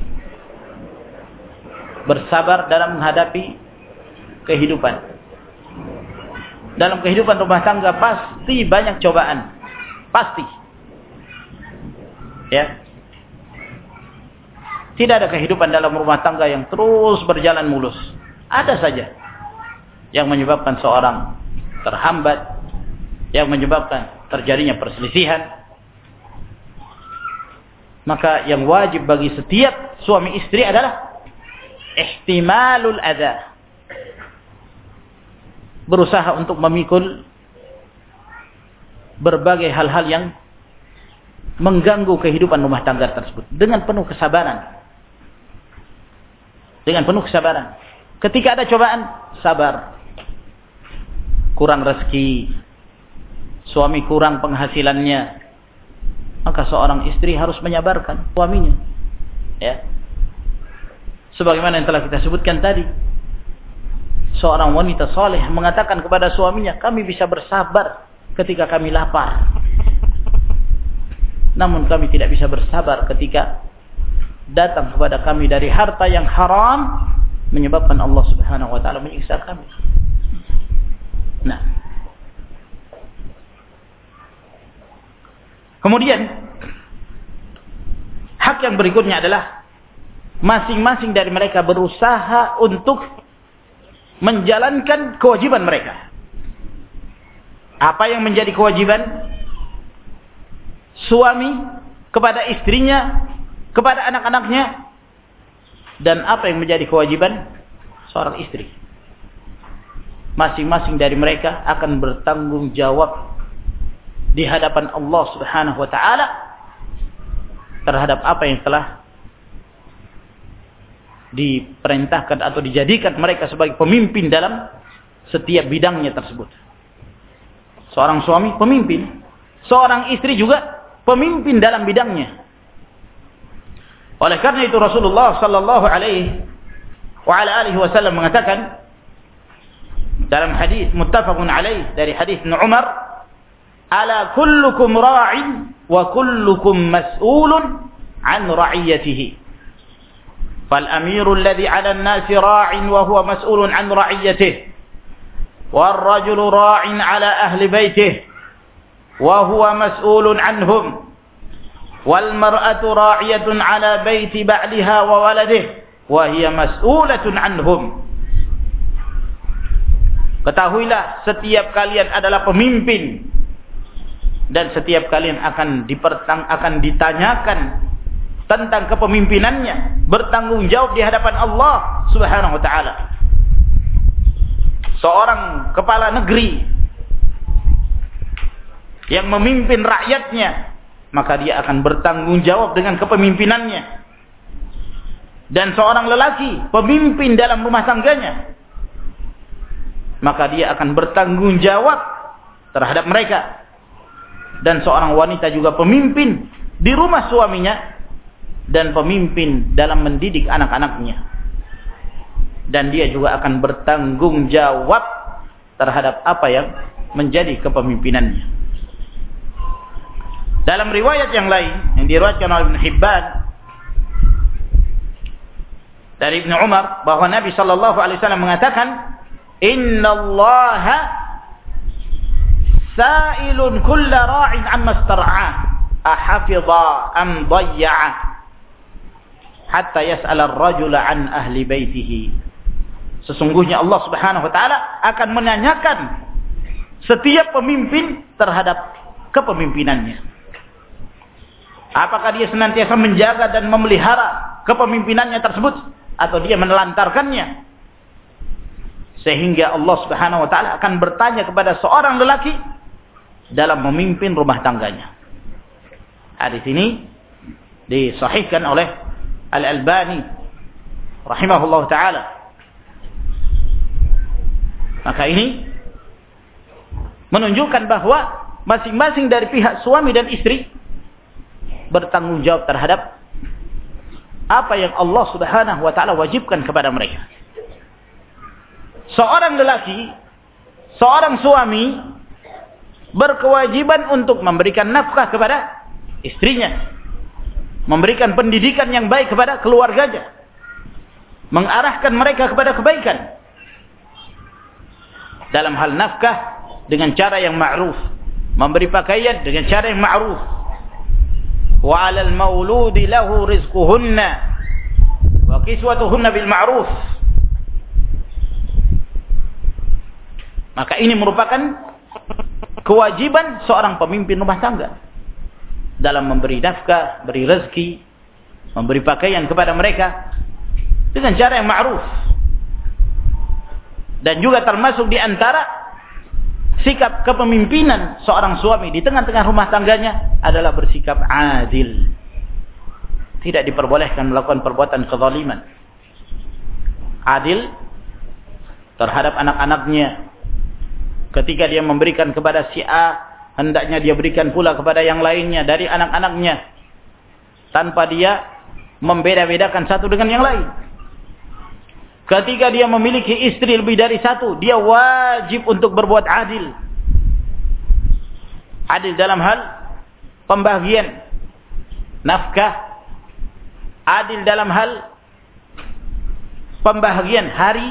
Bersabar dalam menghadapi kehidupan. Dalam kehidupan rumah tangga pasti banyak cobaan. Pasti. Ya. Tidak ada kehidupan dalam rumah tangga yang terus berjalan mulus. Ada saja yang menyebabkan seorang terhambat, yang menyebabkan terjadinya perselisihan. Maka yang wajib bagi setiap suami istri adalah ihtimalul adza. Berusaha untuk memikul berbagai hal-hal yang mengganggu kehidupan rumah tangga tersebut dengan penuh kesabaran. Dengan penuh kesabaran. Ketika ada cobaan, sabar. Kurang rezeki, suami kurang penghasilannya, maka seorang istri harus menyabarkan suaminya. Ya. Sebagaimana yang telah kita sebutkan tadi, seorang wanita saleh mengatakan kepada suaminya, kami bisa bersabar ketika kami lapar, namun kami tidak bisa bersabar ketika datang kepada kami dari harta yang haram, menyebabkan Allah Subhanahu wa taala menyiksa kami. Nah, kemudian hak yang berikutnya adalah masing-masing dari mereka berusaha untuk menjalankan kewajiban mereka. Apa yang menjadi kewajiban suami kepada istrinya, kepada anak-anaknya, dan apa yang menjadi kewajiban seorang istri. Masing-masing dari mereka akan bertanggung jawab di hadapan Allah Subhanahu wa taala terhadap apa yang telah diperintahkan atau dijadikan mereka sebagai pemimpin dalam setiap bidangnya tersebut. Seorang suami pemimpin, seorang istri juga pemimpin dalam bidangnya. Oleh karena itu Rasulullah sallallahu alaihi wasallam mengatakan dalam hadis muttafaqun alaih dari hadis Ibnu Umar, ala kullukum ra'in wa kullukum mas'ulun an ra'iyatihi. فالأمير الذي على الناس راع وهو مسؤول عن رعيته والرجل راع على أهل بيته وهو مسؤول عنهم والمرأة راعية على بيت بعلها وولده وهي مسؤولة عنهم. Ketahuilah, setiap kalian adalah pemimpin dan setiap kalian akan ditanyakan tentang kepemimpinannya, bertanggung jawab di hadapan Allah Subhanahu wa taala. Seorang kepala negeri yang memimpin rakyatnya, maka dia akan bertanggung jawab dengan kepemimpinannya. Dan seorang lelaki pemimpin dalam rumah tangganya, maka dia akan bertanggung jawab terhadap mereka. Dan seorang wanita juga pemimpin di rumah suaminya dan pemimpin dalam mendidik anak-anaknya, dan dia juga akan bertanggung jawab terhadap apa yang menjadi kepemimpinannya. Dalam riwayat yang lain yang diriwayatkan oleh Ibnu Hibban dari Ibnu Umar, bahwa Nabi sallallahu alaihi wasallam mengatakan, innallaha sa'ilun kulla ra'in amma star'ah ahafidha am dayya'ah hatta yas'ala ar-rajula an ahli baitihi. Sesungguhnya Allah Subhanahu wa taala akan menanyakan setiap pemimpin terhadap kepemimpinannya. Apakah dia senantiasa menjaga dan memelihara kepemimpinannya tersebut atau dia menelantarkannya? Sehingga Allah Subhanahu wa taala akan bertanya kepada seorang lelaki dalam memimpin rumah tangganya. Hadis ini disahihkan oleh Al-Albani rahimahullah ta'ala. Maka ini menunjukkan bahwa masing-masing dari pihak suami dan istri bertanggung jawab terhadap apa yang Allah Subhanahu wa ta'ala wajibkan kepada mereka. Seorang lelaki, seorang suami berkewajiban untuk memberikan nafkah kepada istrinya, memberikan pendidikan yang baik kepada keluarganya, mengarahkan mereka kepada kebaikan dalam hal nafkah dengan cara yang ma'ruf, memberi pakaian dengan cara yang ma'ruf. Wa 'alal mauludi lahu rizquhunna wa kiswatuhunna bil ma'ruf. Maka ini merupakan kewajiban seorang pemimpin rumah tangga dalam memberi nafkah, beri rezeki, memberi pakaian kepada mereka dengan cara yang ma'ruf. Dan juga termasuk di antara sikap kepemimpinan seorang suami di tengah-tengah rumah tangganya adalah bersikap adil. Tidak diperbolehkan melakukan perbuatan kezaliman. Adil terhadap anak-anaknya. Ketika dia memberikan kepada si A hendaknya dia berikan pula kepada yang lainnya dari anak-anaknya, tanpa dia membeda-bedakan satu dengan yang lain. Ketika dia memiliki istri lebih dari satu, dia wajib untuk berbuat adil. Adil dalam hal pembagian nafkah, adil dalam hal pembagian hari.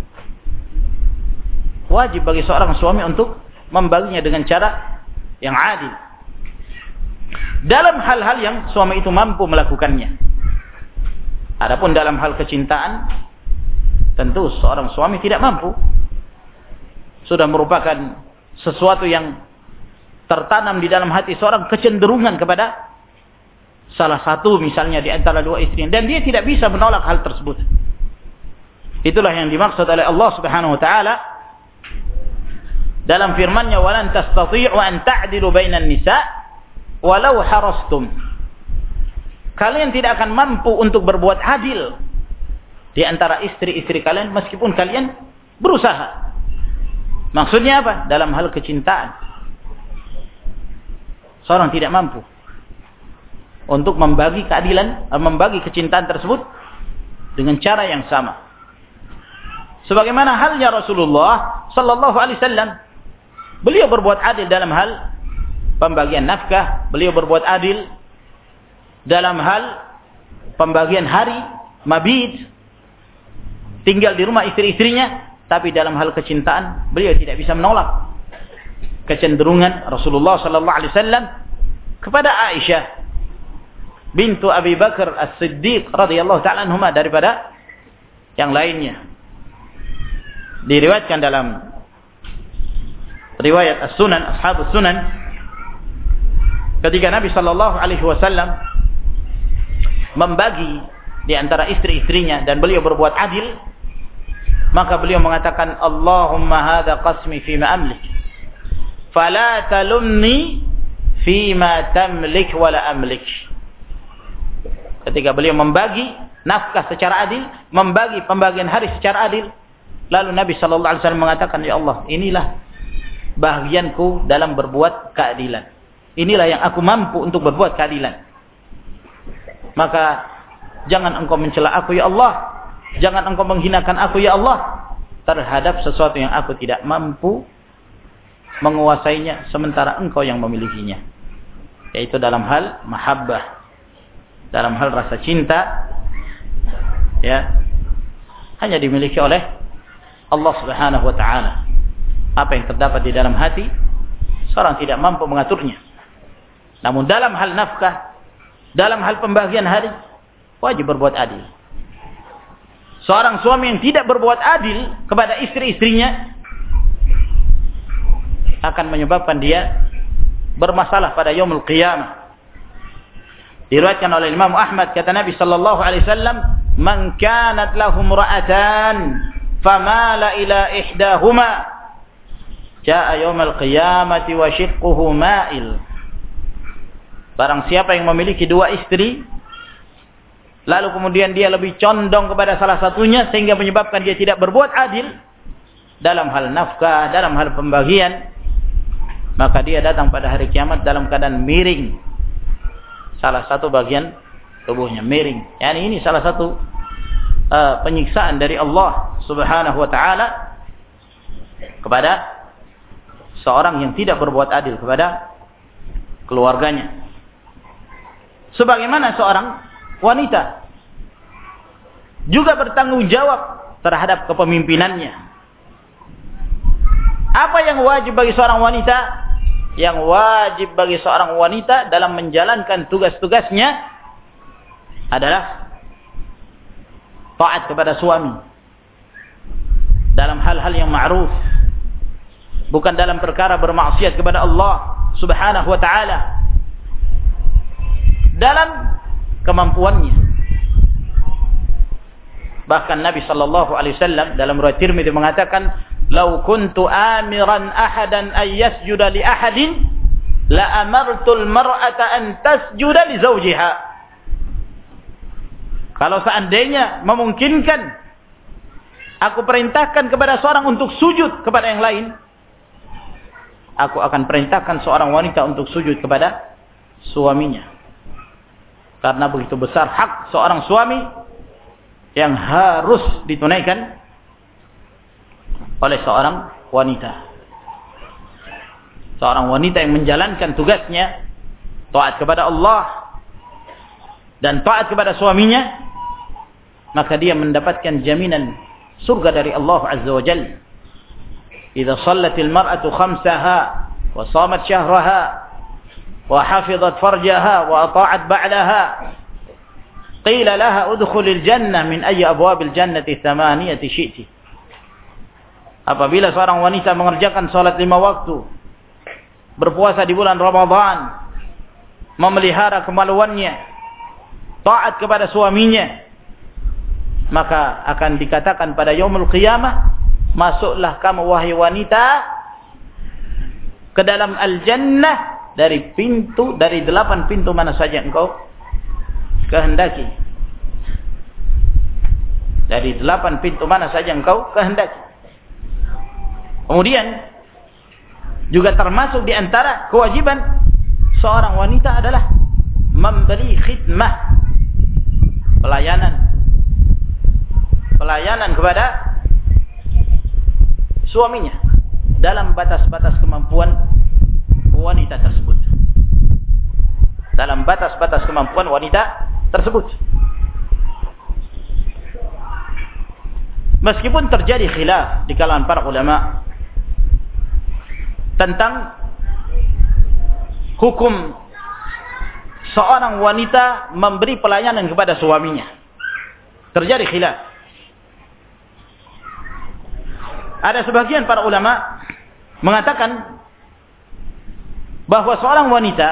Wajib bagi seorang suami untuk membaginya dengan cara yang adil dalam hal-hal yang suami itu mampu melakukannya. Adapun dalam hal kecintaan, tentu seorang suami tidak mampu. Sudah merupakan sesuatu yang tertanam di dalam hati seorang, kecenderungan kepada salah satu misalnya di antara dua istri, dan dia tidak bisa menolak hal tersebut. Itulah yang dimaksud oleh Allah Subhanahu wa taala dalam firman-Nya, "Walan tastati'u an ta'dilu bainan nisa' walau harastum." Kalian tidak akan mampu untuk berbuat adil di antara istri-istri kalian meskipun kalian berusaha. Maksudnya apa? Dalam hal kecintaan, seorang tidak mampu untuk membagi keadilan, membagi kecintaan tersebut dengan cara yang sama. Sebagaimana halnya Rasulullah sallallahu alaihi wasallam, beliau berbuat adil dalam hal pembagian nafkah, beliau berbuat adil dalam hal pembagian hari, mabit, tinggal di rumah istri-istrinya, tapi dalam hal kecintaan beliau tidak bisa menolak kecenderungan Rasulullah sallallahu alaihi wasallam kepada Aisyah bintu Abi Bakar As-Siddiq radhiyallahu ta'ala anhuma daripada yang lainnya. Diriwayatkan dalam riwayat As-Sunan, Ashabus Sunan, ketika Nabi sallallahu alaihi wasallam membagi di antara istri-istrinya dan beliau berbuat adil, maka beliau mengatakan, "Allahumma hadza qasmi fima amlik, fala talumni fima tamlik wala amlik." Ketika beliau membagi nafkah secara adil, membagi pembagian hari secara adil, lalu Nabi sallallahu alaihi wasallam mengatakan, "Ya Allah, inilah bahagianku dalam berbuat keadilan. Inilah yang aku mampu untuk berbuat keadilan. Maka jangan engkau mencela aku ya Allah, jangan engkau menghinakan aku ya Allah terhadap sesuatu yang aku tidak mampu menguasainya sementara engkau yang memilikinya." Yaitu dalam hal mahabbah, dalam hal rasa cinta, ya, hanya dimiliki oleh Allah Subhanahu wa taala. Apa yang terdapat di dalam hati, seorang tidak mampu mengaturnya. Namun dalam hal nafkah, dalam hal pembagian hari, wajib berbuat adil. Seorang suami yang tidak berbuat adil kepada istri-istrinya akan menyebabkan dia bermasalah pada yaumul qiyamah. Diriwayatkan oleh Imam Ahmad, kata Nabi sallallahu alaihi wasallam, "Man kanat lahum ra'atan famala ila ihdahuma jaa yaumul qiyamati wa shiqquhu ma'il." Barang siapa yang memiliki dua istri, lalu kemudian dia lebih condong kepada salah satunya sehingga menyebabkan dia tidak berbuat adil dalam hal nafkah, dalam hal pembagian, maka dia datang pada hari kiamat dalam keadaan miring. Salah satu bagian tubuhnya miring. Yani ini salah satu penyiksaan dari Allah Subhanahu wa taala kepada seorang yang tidak berbuat adil kepada keluarganya. Sebagaimana seorang wanita juga bertanggung jawab terhadap kepemimpinannya. Apa yang wajib bagi seorang wanita? Yang wajib bagi seorang wanita dalam menjalankan tugas-tugasnya adalah taat kepada suami dalam hal-hal yang ma'ruf, bukan dalam perkara bermaksiat kepada Allah Subhanahu wa taala dalam kemampuannya. Bahkan Nabi sallallahu alaihi wasallam dalam riwayat Tirmidzi mengatakan, "Lau kuntu amiran ahadan ay yasjuda li ahadin la amartul mar'ata an tasjuda li zawjiha." Kalau seandainya memungkinkan, aku perintahkan kepada seorang untuk sujud kepada yang lain, aku akan perintahkan seorang wanita untuk sujud kepada suaminya. Karena begitu besar hak seorang suami yang harus ditunaikan oleh seorang wanita. Seorang wanita yang menjalankan tugasnya, taat kepada Allah dan taat kepada suaminya, maka dia mendapatkan jaminan surga dari Allah Azza wa Jalla. Idza shallatil mar'atu khamsaha wa shamat syahraha wa hafizat farjaha wa ata'at ba'laha qila laha udkhulil jannah min ayyi abwabil jannati thamaniyati syi'ti. Apabila seorang wanita mengerjakan salat 5 waktu, berpuasa di bulan Ramadan, memelihara kemaluannya, taat kepada suaminya, maka akan dikatakan pada yaumul qiyamah, masuklah kamu wahai wanita ke dalam al-jannah dari 8 pintu mana saja engkau kehendaki. Dari 8 pintu mana saja engkau kehendaki. Kemudian juga termasuk di antara kewajiban seorang wanita adalah memberi khidmah, pelayanan kepada suaminya dalam batas-batas kemampuan wanita tersebut. Dalam batas-batas kemampuan wanita tersebut. Meskipun terjadi khilaf di kalangan para ulama tentang hukum seorang wanita memberi pelayanan kepada suaminya. Terjadi khilaf. Ada sebagian para ulama mengatakan bahwa seorang wanita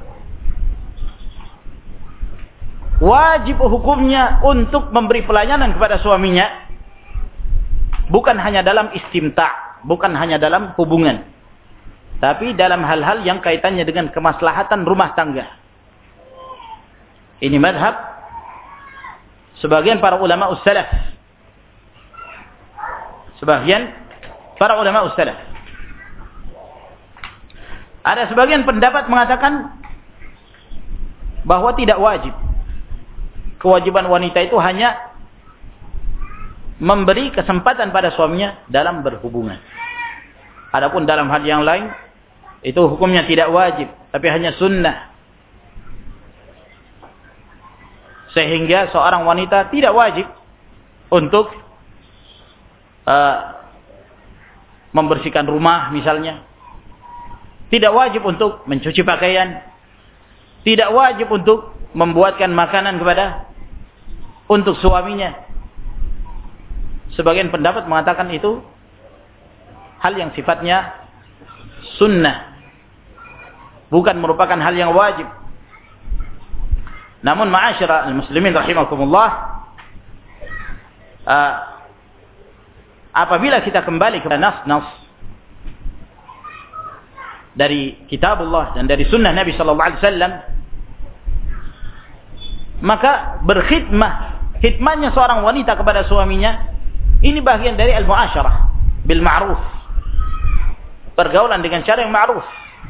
wajib hukumnya untuk memberi pelayanan kepada suaminya, bukan hanya dalam istimta', bukan hanya dalam hubungan, tapi dalam hal-hal yang kaitannya dengan kemaslahatan rumah tangga. Ini madhab sebagian para ulama ussalaf. Sebagian para ulama ussalaf. Ada sebagian pendapat mengatakan bahwa tidak wajib. Kewajiban wanita itu hanya memberi kesempatan pada suaminya dalam berhubungan. Adapun dalam hal yang lain, itu hukumnya tidak wajib, tapi hanya sunnah. Sehingga seorang wanita tidak wajib untuk membersihkan rumah misalnya. Tidak wajib untuk mencuci pakaian. Tidak wajib untuk membuatkan makanan untuk suaminya. Sebagian pendapat mengatakan itu hal yang sifatnya sunnah, bukan merupakan hal yang wajib. Namun ma'asyara al-muslimin rahimakumullah, apabila kita kembali kepada nas-nas dari kitabullah dan dari sunnah Nabi sallallahu alaihi wasallam, maka khidmahnya seorang wanita kepada suaminya ini bagian dari al-mu'asyarah bil ma'ruf. Pergaulan dengan cara yang ma'ruf.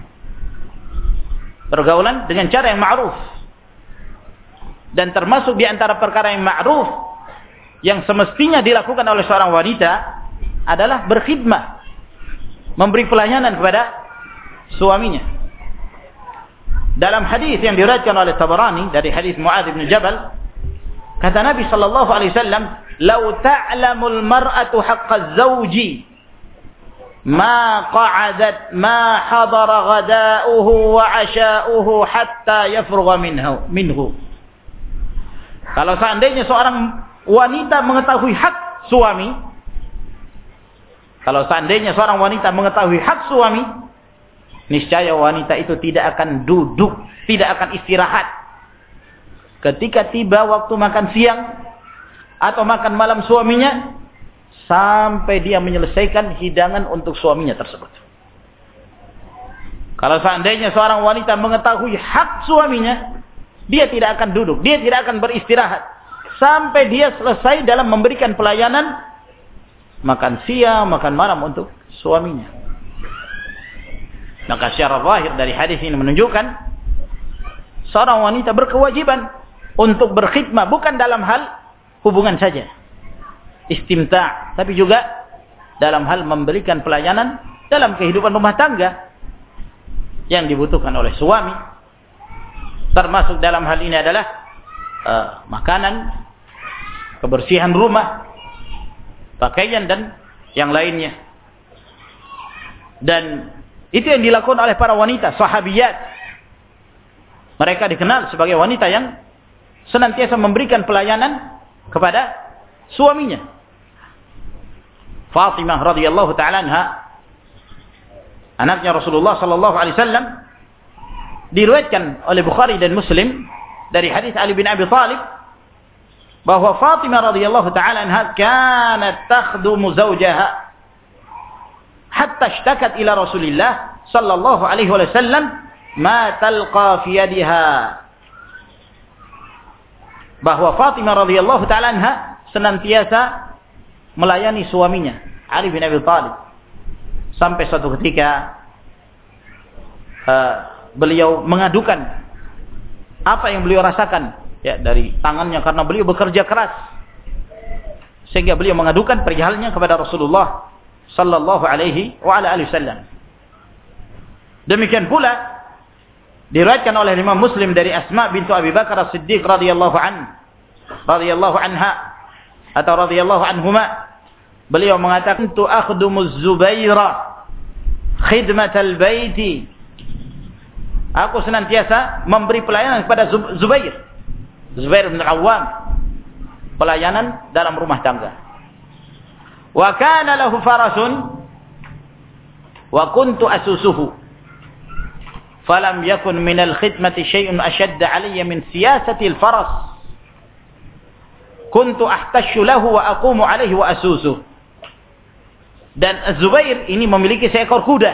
Pergaulan dengan cara yang ma'ruf. Dan termasuk di antara perkara yang ma'ruf yang semestinya dilakukan oleh seorang wanita adalah berkhidmah, memberi pelayanan kepada suaminya. Dalam hadis yang diriwayatkan oleh Tabarani dari hadis Muadz bin Jabal, kata Nabi sallallahu alaihi wasallam, "Lau ta'lamul mar'atu haqqaz zawji ma qa'adat ma hadara ghada'uhu wa 'asha'uhu hatta yafrugha minhu." Kalau seandainya seorang wanita mengetahui hak suami, niscaya wanita itu tidak akan duduk, tidak akan istirahat ketika tiba waktu makan siang atau makan malam suaminya, sampai dia menyelesaikan hidangan untuk suaminya tersebut. Kalau seandainya seorang wanita mengetahui hak suaminya, dia tidak akan duduk, dia tidak akan beristirahat sampai dia selesai dalam memberikan pelayanan makan siang, makan malam untuk suaminya. Maka secara zahir dari hadis ini menunjukkan seorang wanita berkewajiban untuk berkhidmah bukan dalam hal hubungan saja, istimta', tapi juga dalam hal memberikan pelayanan dalam kehidupan rumah tangga yang dibutuhkan oleh suami. Termasuk dalam hal ini adalah makanan, kebersihan rumah, pakaian dan yang lainnya. Dan itu yang dilakukan oleh para wanita sahabiyat. Mereka dikenal sebagai wanita yang senantiasa memberikan pelayanan kepada suaminya. Fatimah radhiyallahu ta'ala anha, anaknya Rasulullah sallallahu alaihi wasallam, diriwayatkan oleh Bukhari dan Muslim dari hadis Ali bin Abi Thalib bahwa Fatimah radhiyallahu ta'ala anha kanat takhdumu zawjaha hatta ishtakat ila Rasulillah sallallahu alaihi wasallam ma talqa fi yadiha. Bahwa Fatimah radhiyallahu ta'ala anha senantiasa melayani suaminya Ali bin Abi Thalib sampai suatu ketika beliau mengadukan apa yang beliau rasakan ya dari tangannya karena beliau bekerja keras, sehingga beliau mengadukan perihalnya kepada Rasulullah sallallahu alaihi wa ala alihi wasallam. Demikian pula diriwayatkan oleh Imam Muslim dari Asma bintu Abi Bakar As-Siddiq radhiyallahu anha atau radhiyallahu anhuma, beliau mengatakan tu akhdumu Zubaira khidmatal baiti, aku senantiasa memberi pelayanan kepada Zubair bin Awwam, pelayanan dalam rumah tangga. Wa kana lahu farasun wa kuntu asusuhu falam yakun minal khidmati syai'un ashadda alayya min siyasati al-faras kuntu ahtashu lahu wa aqumu alaihi wa asusuh. Dan Zubair ini memiliki seekor kuda,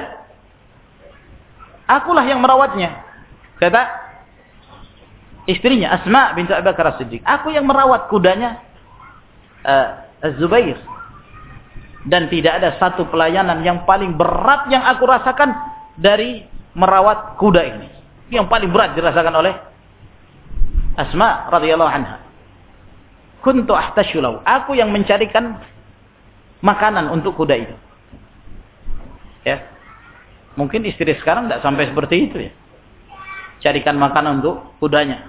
akulah yang merawatnya, kata istrinya Asma bintu Abi Bakar As-Siddiq, aku yang merawat kudanya Zubair. Dan tidak ada satu pelayanan yang paling berat yang aku rasakan dari merawat kuda ini. Yang paling berat dirasakan oleh Asma radhiyallahu anha. Kuntu ahtashu lahu, aku yang mencarikan makanan untuk kuda itu. Ya. Mungkin istri sekarang tidak sampai seperti itu ya. Carikan makanan untuk kudanya.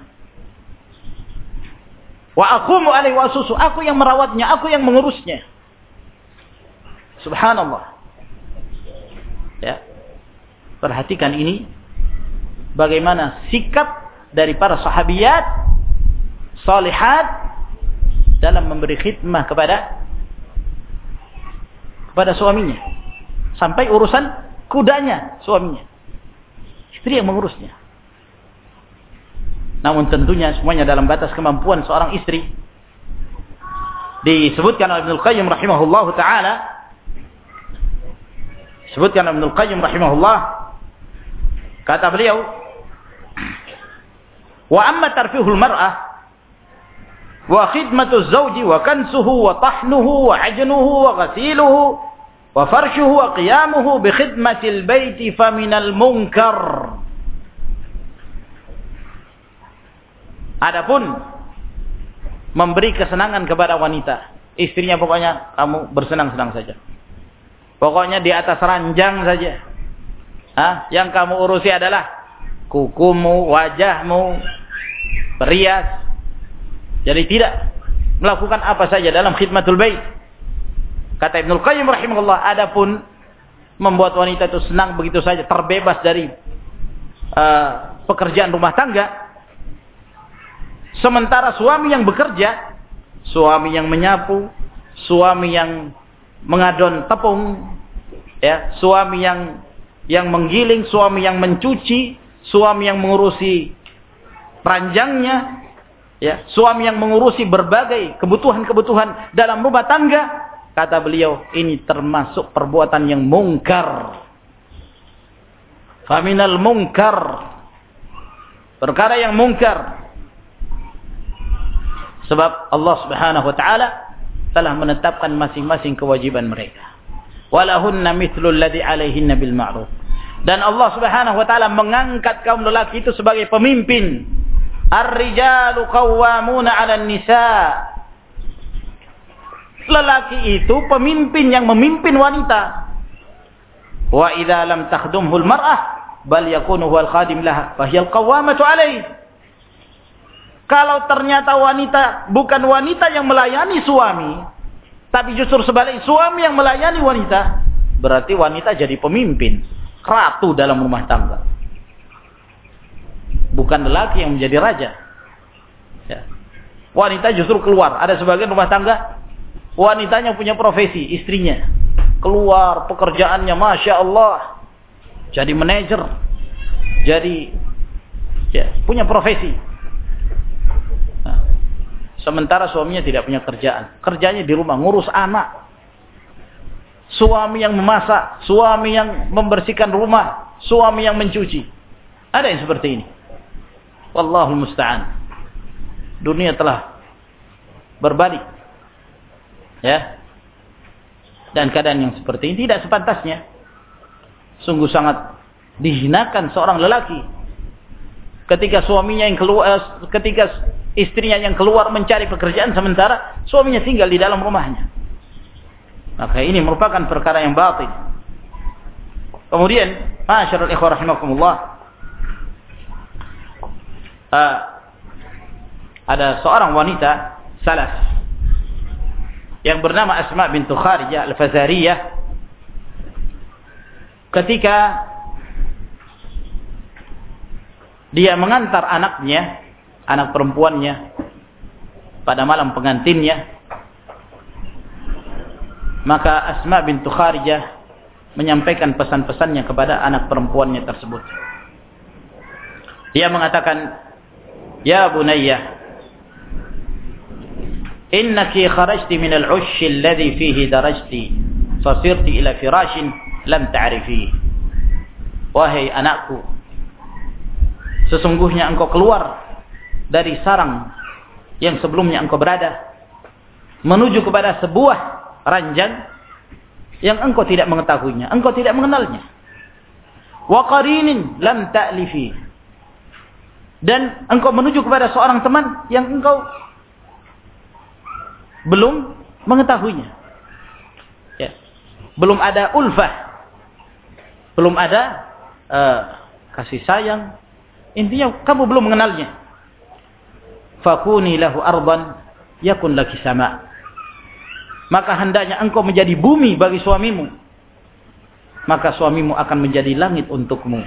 Wa aqumu alaihi wa asusu, aku yang merawatnya, aku yang mengurusnya. Subhanallah. Ya. Perhatikan ini bagaimana sikap dari para sahabiyat salihat dalam memberi khidmah kepada suaminya, sampai urusan kudanya suaminya, istri yang mengurusnya. Namun tentunya semuanya dalam batas kemampuan seorang istri. Disebutkan oleh Ibnu Qayyim rahimahullahu taala, disebutkan oleh Ibnu Qayyim rahimahullah, kata beliau, wa amma tarfihul mar'ah wa khidmatu zawji wa kansuhu wa tahnuhu wa ajnuhu wa ghasiluhu wa farshuhu wa qiyamuhu bi khidmatil baiti faminal munkar. Adapun memberi kesenangan kepada wanita, istrinya pokoknya kamu bersenang-senang saja, pokoknya di atas ranjang saja. Yang kamu urusi adalah kukumu, wajahmu, berias. Jadi tidak melakukan apa saja dalam khidmatul bait. Kata Ibnu Qayyim rahimahullah, adapun membuat wanita itu senang begitu saja, terbebas dari pekerjaan rumah tangga, sementara suami yang bekerja, suami yang menyapu, suami yang mengadon tepung, ya, suami yang menggiling, suami yang mencuci, suami yang mengurusi ranjangnya, ya, suami yang mengurusi berbagai kebutuhan-kebutuhan dalam rumah tangga. Kata beliau, ini termasuk perbuatan yang mungkar. Faminal mungkar, perkara yang mungkar. Sebab Allah Subhanahu wa taala telah menetapkan masing-masing kewajiban mereka. Walahunna mithlul ladzi 'alaihinna bil ma'ruf. Dan Allah Subhanahu wa taala mengangkat kaum lelaki itu sebagai pemimpin. Ar-rijalu qawwamuna 'alan nisa. Lelaki itu pemimpin yang memimpin wanita. Wa idza lam takhdumhu al-mar'ah bal yakunu huwal khadim laha fa hiya al-qawwamatu 'alayhi. Kalau ternyata wanita bukan wanita yang melayani suami, tapi justru sebalik suami yang melayani wanita, berarti wanita jadi pemimpin, ratu dalam rumah tangga. Bukan lelaki yang menjadi raja. Ya. Wanita justru keluar. Ada sebagian rumah tangga, wanitanya punya profesi, istrinya. Keluar pekerjaannya, Masya Allah. Jadi manajer. Jadi punya profesi. Nah, sementara suaminya tidak punya kerjaan. Kerjanya di rumah, ngurus anak. Suami yang memasak, suami yang membersihkan rumah, suami yang mencuci. Ada yang seperti ini. Wallahul musta'an. Dunia telah berbalik. Ya. Dan keadaan yang seperti ini tidak sepantasnya. Sungguh sangat dihinakan seorang lelaki ketika suaminya yang keluar, ketika istrinya yang keluar mencari pekerjaan sementara suaminya tinggal di dalam rumahnya. Maka ini merupakan perkara yang batil. Kemudian, ma'asyiral ikhwah rahimakumullah, ada seorang wanita salaf yang bernama Asma bintu Kharijah al-Fazariyah. Ketika dia mengantar anaknya, anak perempuannya, pada malam pengantinnya, maka Asma bintu Kharijah menyampaikan pesan-pesannya kepada anak perempuannya tersebut. Dia mengatakan, "Ya bunayya, innaki kharajti min al-'ush alladhi fihi darajti, fasirti ila firashin lam ta'rifi." Wahai anakku, sesungguhnya engkau keluar dari sarang yang sebelumnya engkau berada, menuju kepada sebuah ranjang yang engkau tidak mengetahuinya, engkau tidak mengenalnya. Wa qarinin lam ta'lifi, dan engkau menuju kepada seorang teman yang engkau belum mengetahuinya. Ya. Belum ada ulfah, belum ada kasih sayang. Intinya kamu belum mengenalnya. Fakuni lahu ardan yakun laki sama. Maka hendaknya engkau menjadi bumi bagi suamimu, maka suamimu akan menjadi langit untukmu.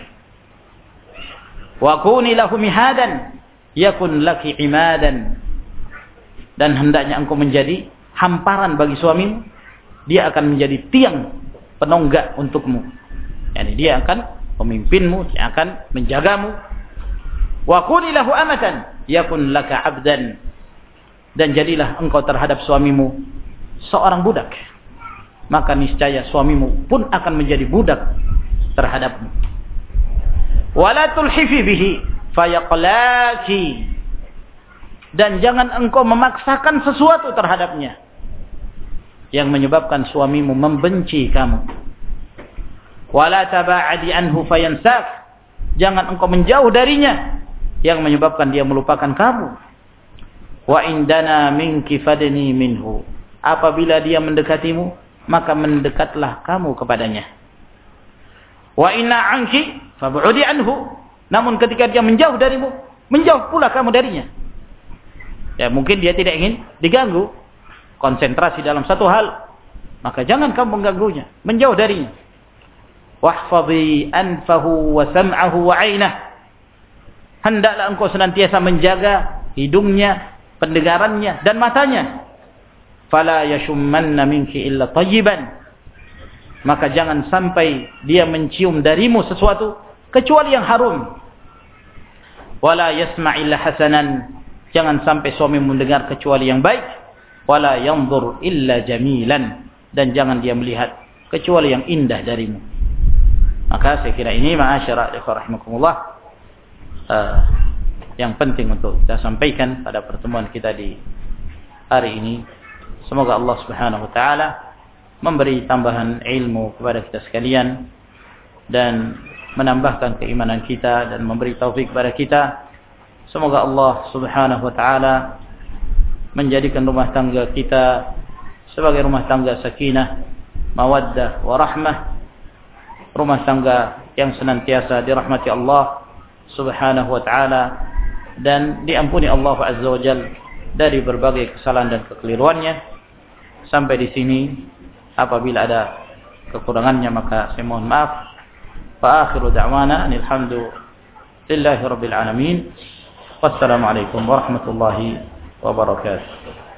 Wa kuni lahu mihadan yakun laki imadan. Dan hendaknya engkau menjadi hamparan bagi suamimu, dia akan menjadi tiang penonggak untukmu. Yani dia akan pemimpinmu, dia akan menjagamu. Wa kuni lahu amatan yakun laka abdan. Dan jadilah engkau terhadap suamimu seorang budak, maka niscaya suamimu pun akan menjadi budak terhadapmu. Wala tulhifi bihi fayaqlaki. Dan jangan engkau memaksakan sesuatu terhadapnya yang menyebabkan suamimu membenci kamu. Wala taba'adi anhu fayansak. Jangan engkau menjauh darinya yang menyebabkan dia melupakan kamu. Wa indana minki fadni minhu. Apabila dia mendekatimu, maka mendekatlah kamu kepadanya. Wa inna anki fab'udi anhu. Namun ketika dia menjauh darimu, menjauh pula kamu darinya. Ya, mungkin dia tidak ingin diganggu konsentrasi dalam satu hal, maka jangan kamu mengganggunya, menjauh darinya. Wahfadhi anfahu wa sam'ahu wa 'ainah. Hendaklah engkau senantiasa menjaga hidungnya, pendengarannya dan matanya. Fala yashummanna minki illa tayyiban. Maka jangan sampai dia mencium darimu sesuatu kecuali yang harum. Wala yasma' illa hasanan. Jangan sampai suami mendengar kecuali yang baik. Wala yanzur illa jamilan. Dan jangan dia melihat kecuali yang indah darimu. Maka saya kira ini ma'asyara ikhwah rahimakumullah, yang penting untuk kita sampaikan pada pertemuan kita di hari ini. Semoga Allah Subhanahu wa taala memberi tambahan ilmu kepada kita sekalian dan menambahkan keimanan kita dan memberi taufik kepada kita. Semoga Allah Subhanahu wa taala menjadikan rumah tangga kita sebagai rumah tangga sakinah, mawaddah, warahmah, rumah tangga yang senantiasa dirahmati Allah Subhanahu wa taala dan diampuni Allah Azza wa Jalla dari berbagai kesalahan dan kekeliruannya. Sampai di sini, apabila ada kekurangannya maka saya mohon maaf. Fa akhiru da'wana alhamdulillahi rabbil alamin. Wassalamualaikum warahmatullahi wabarakatuh.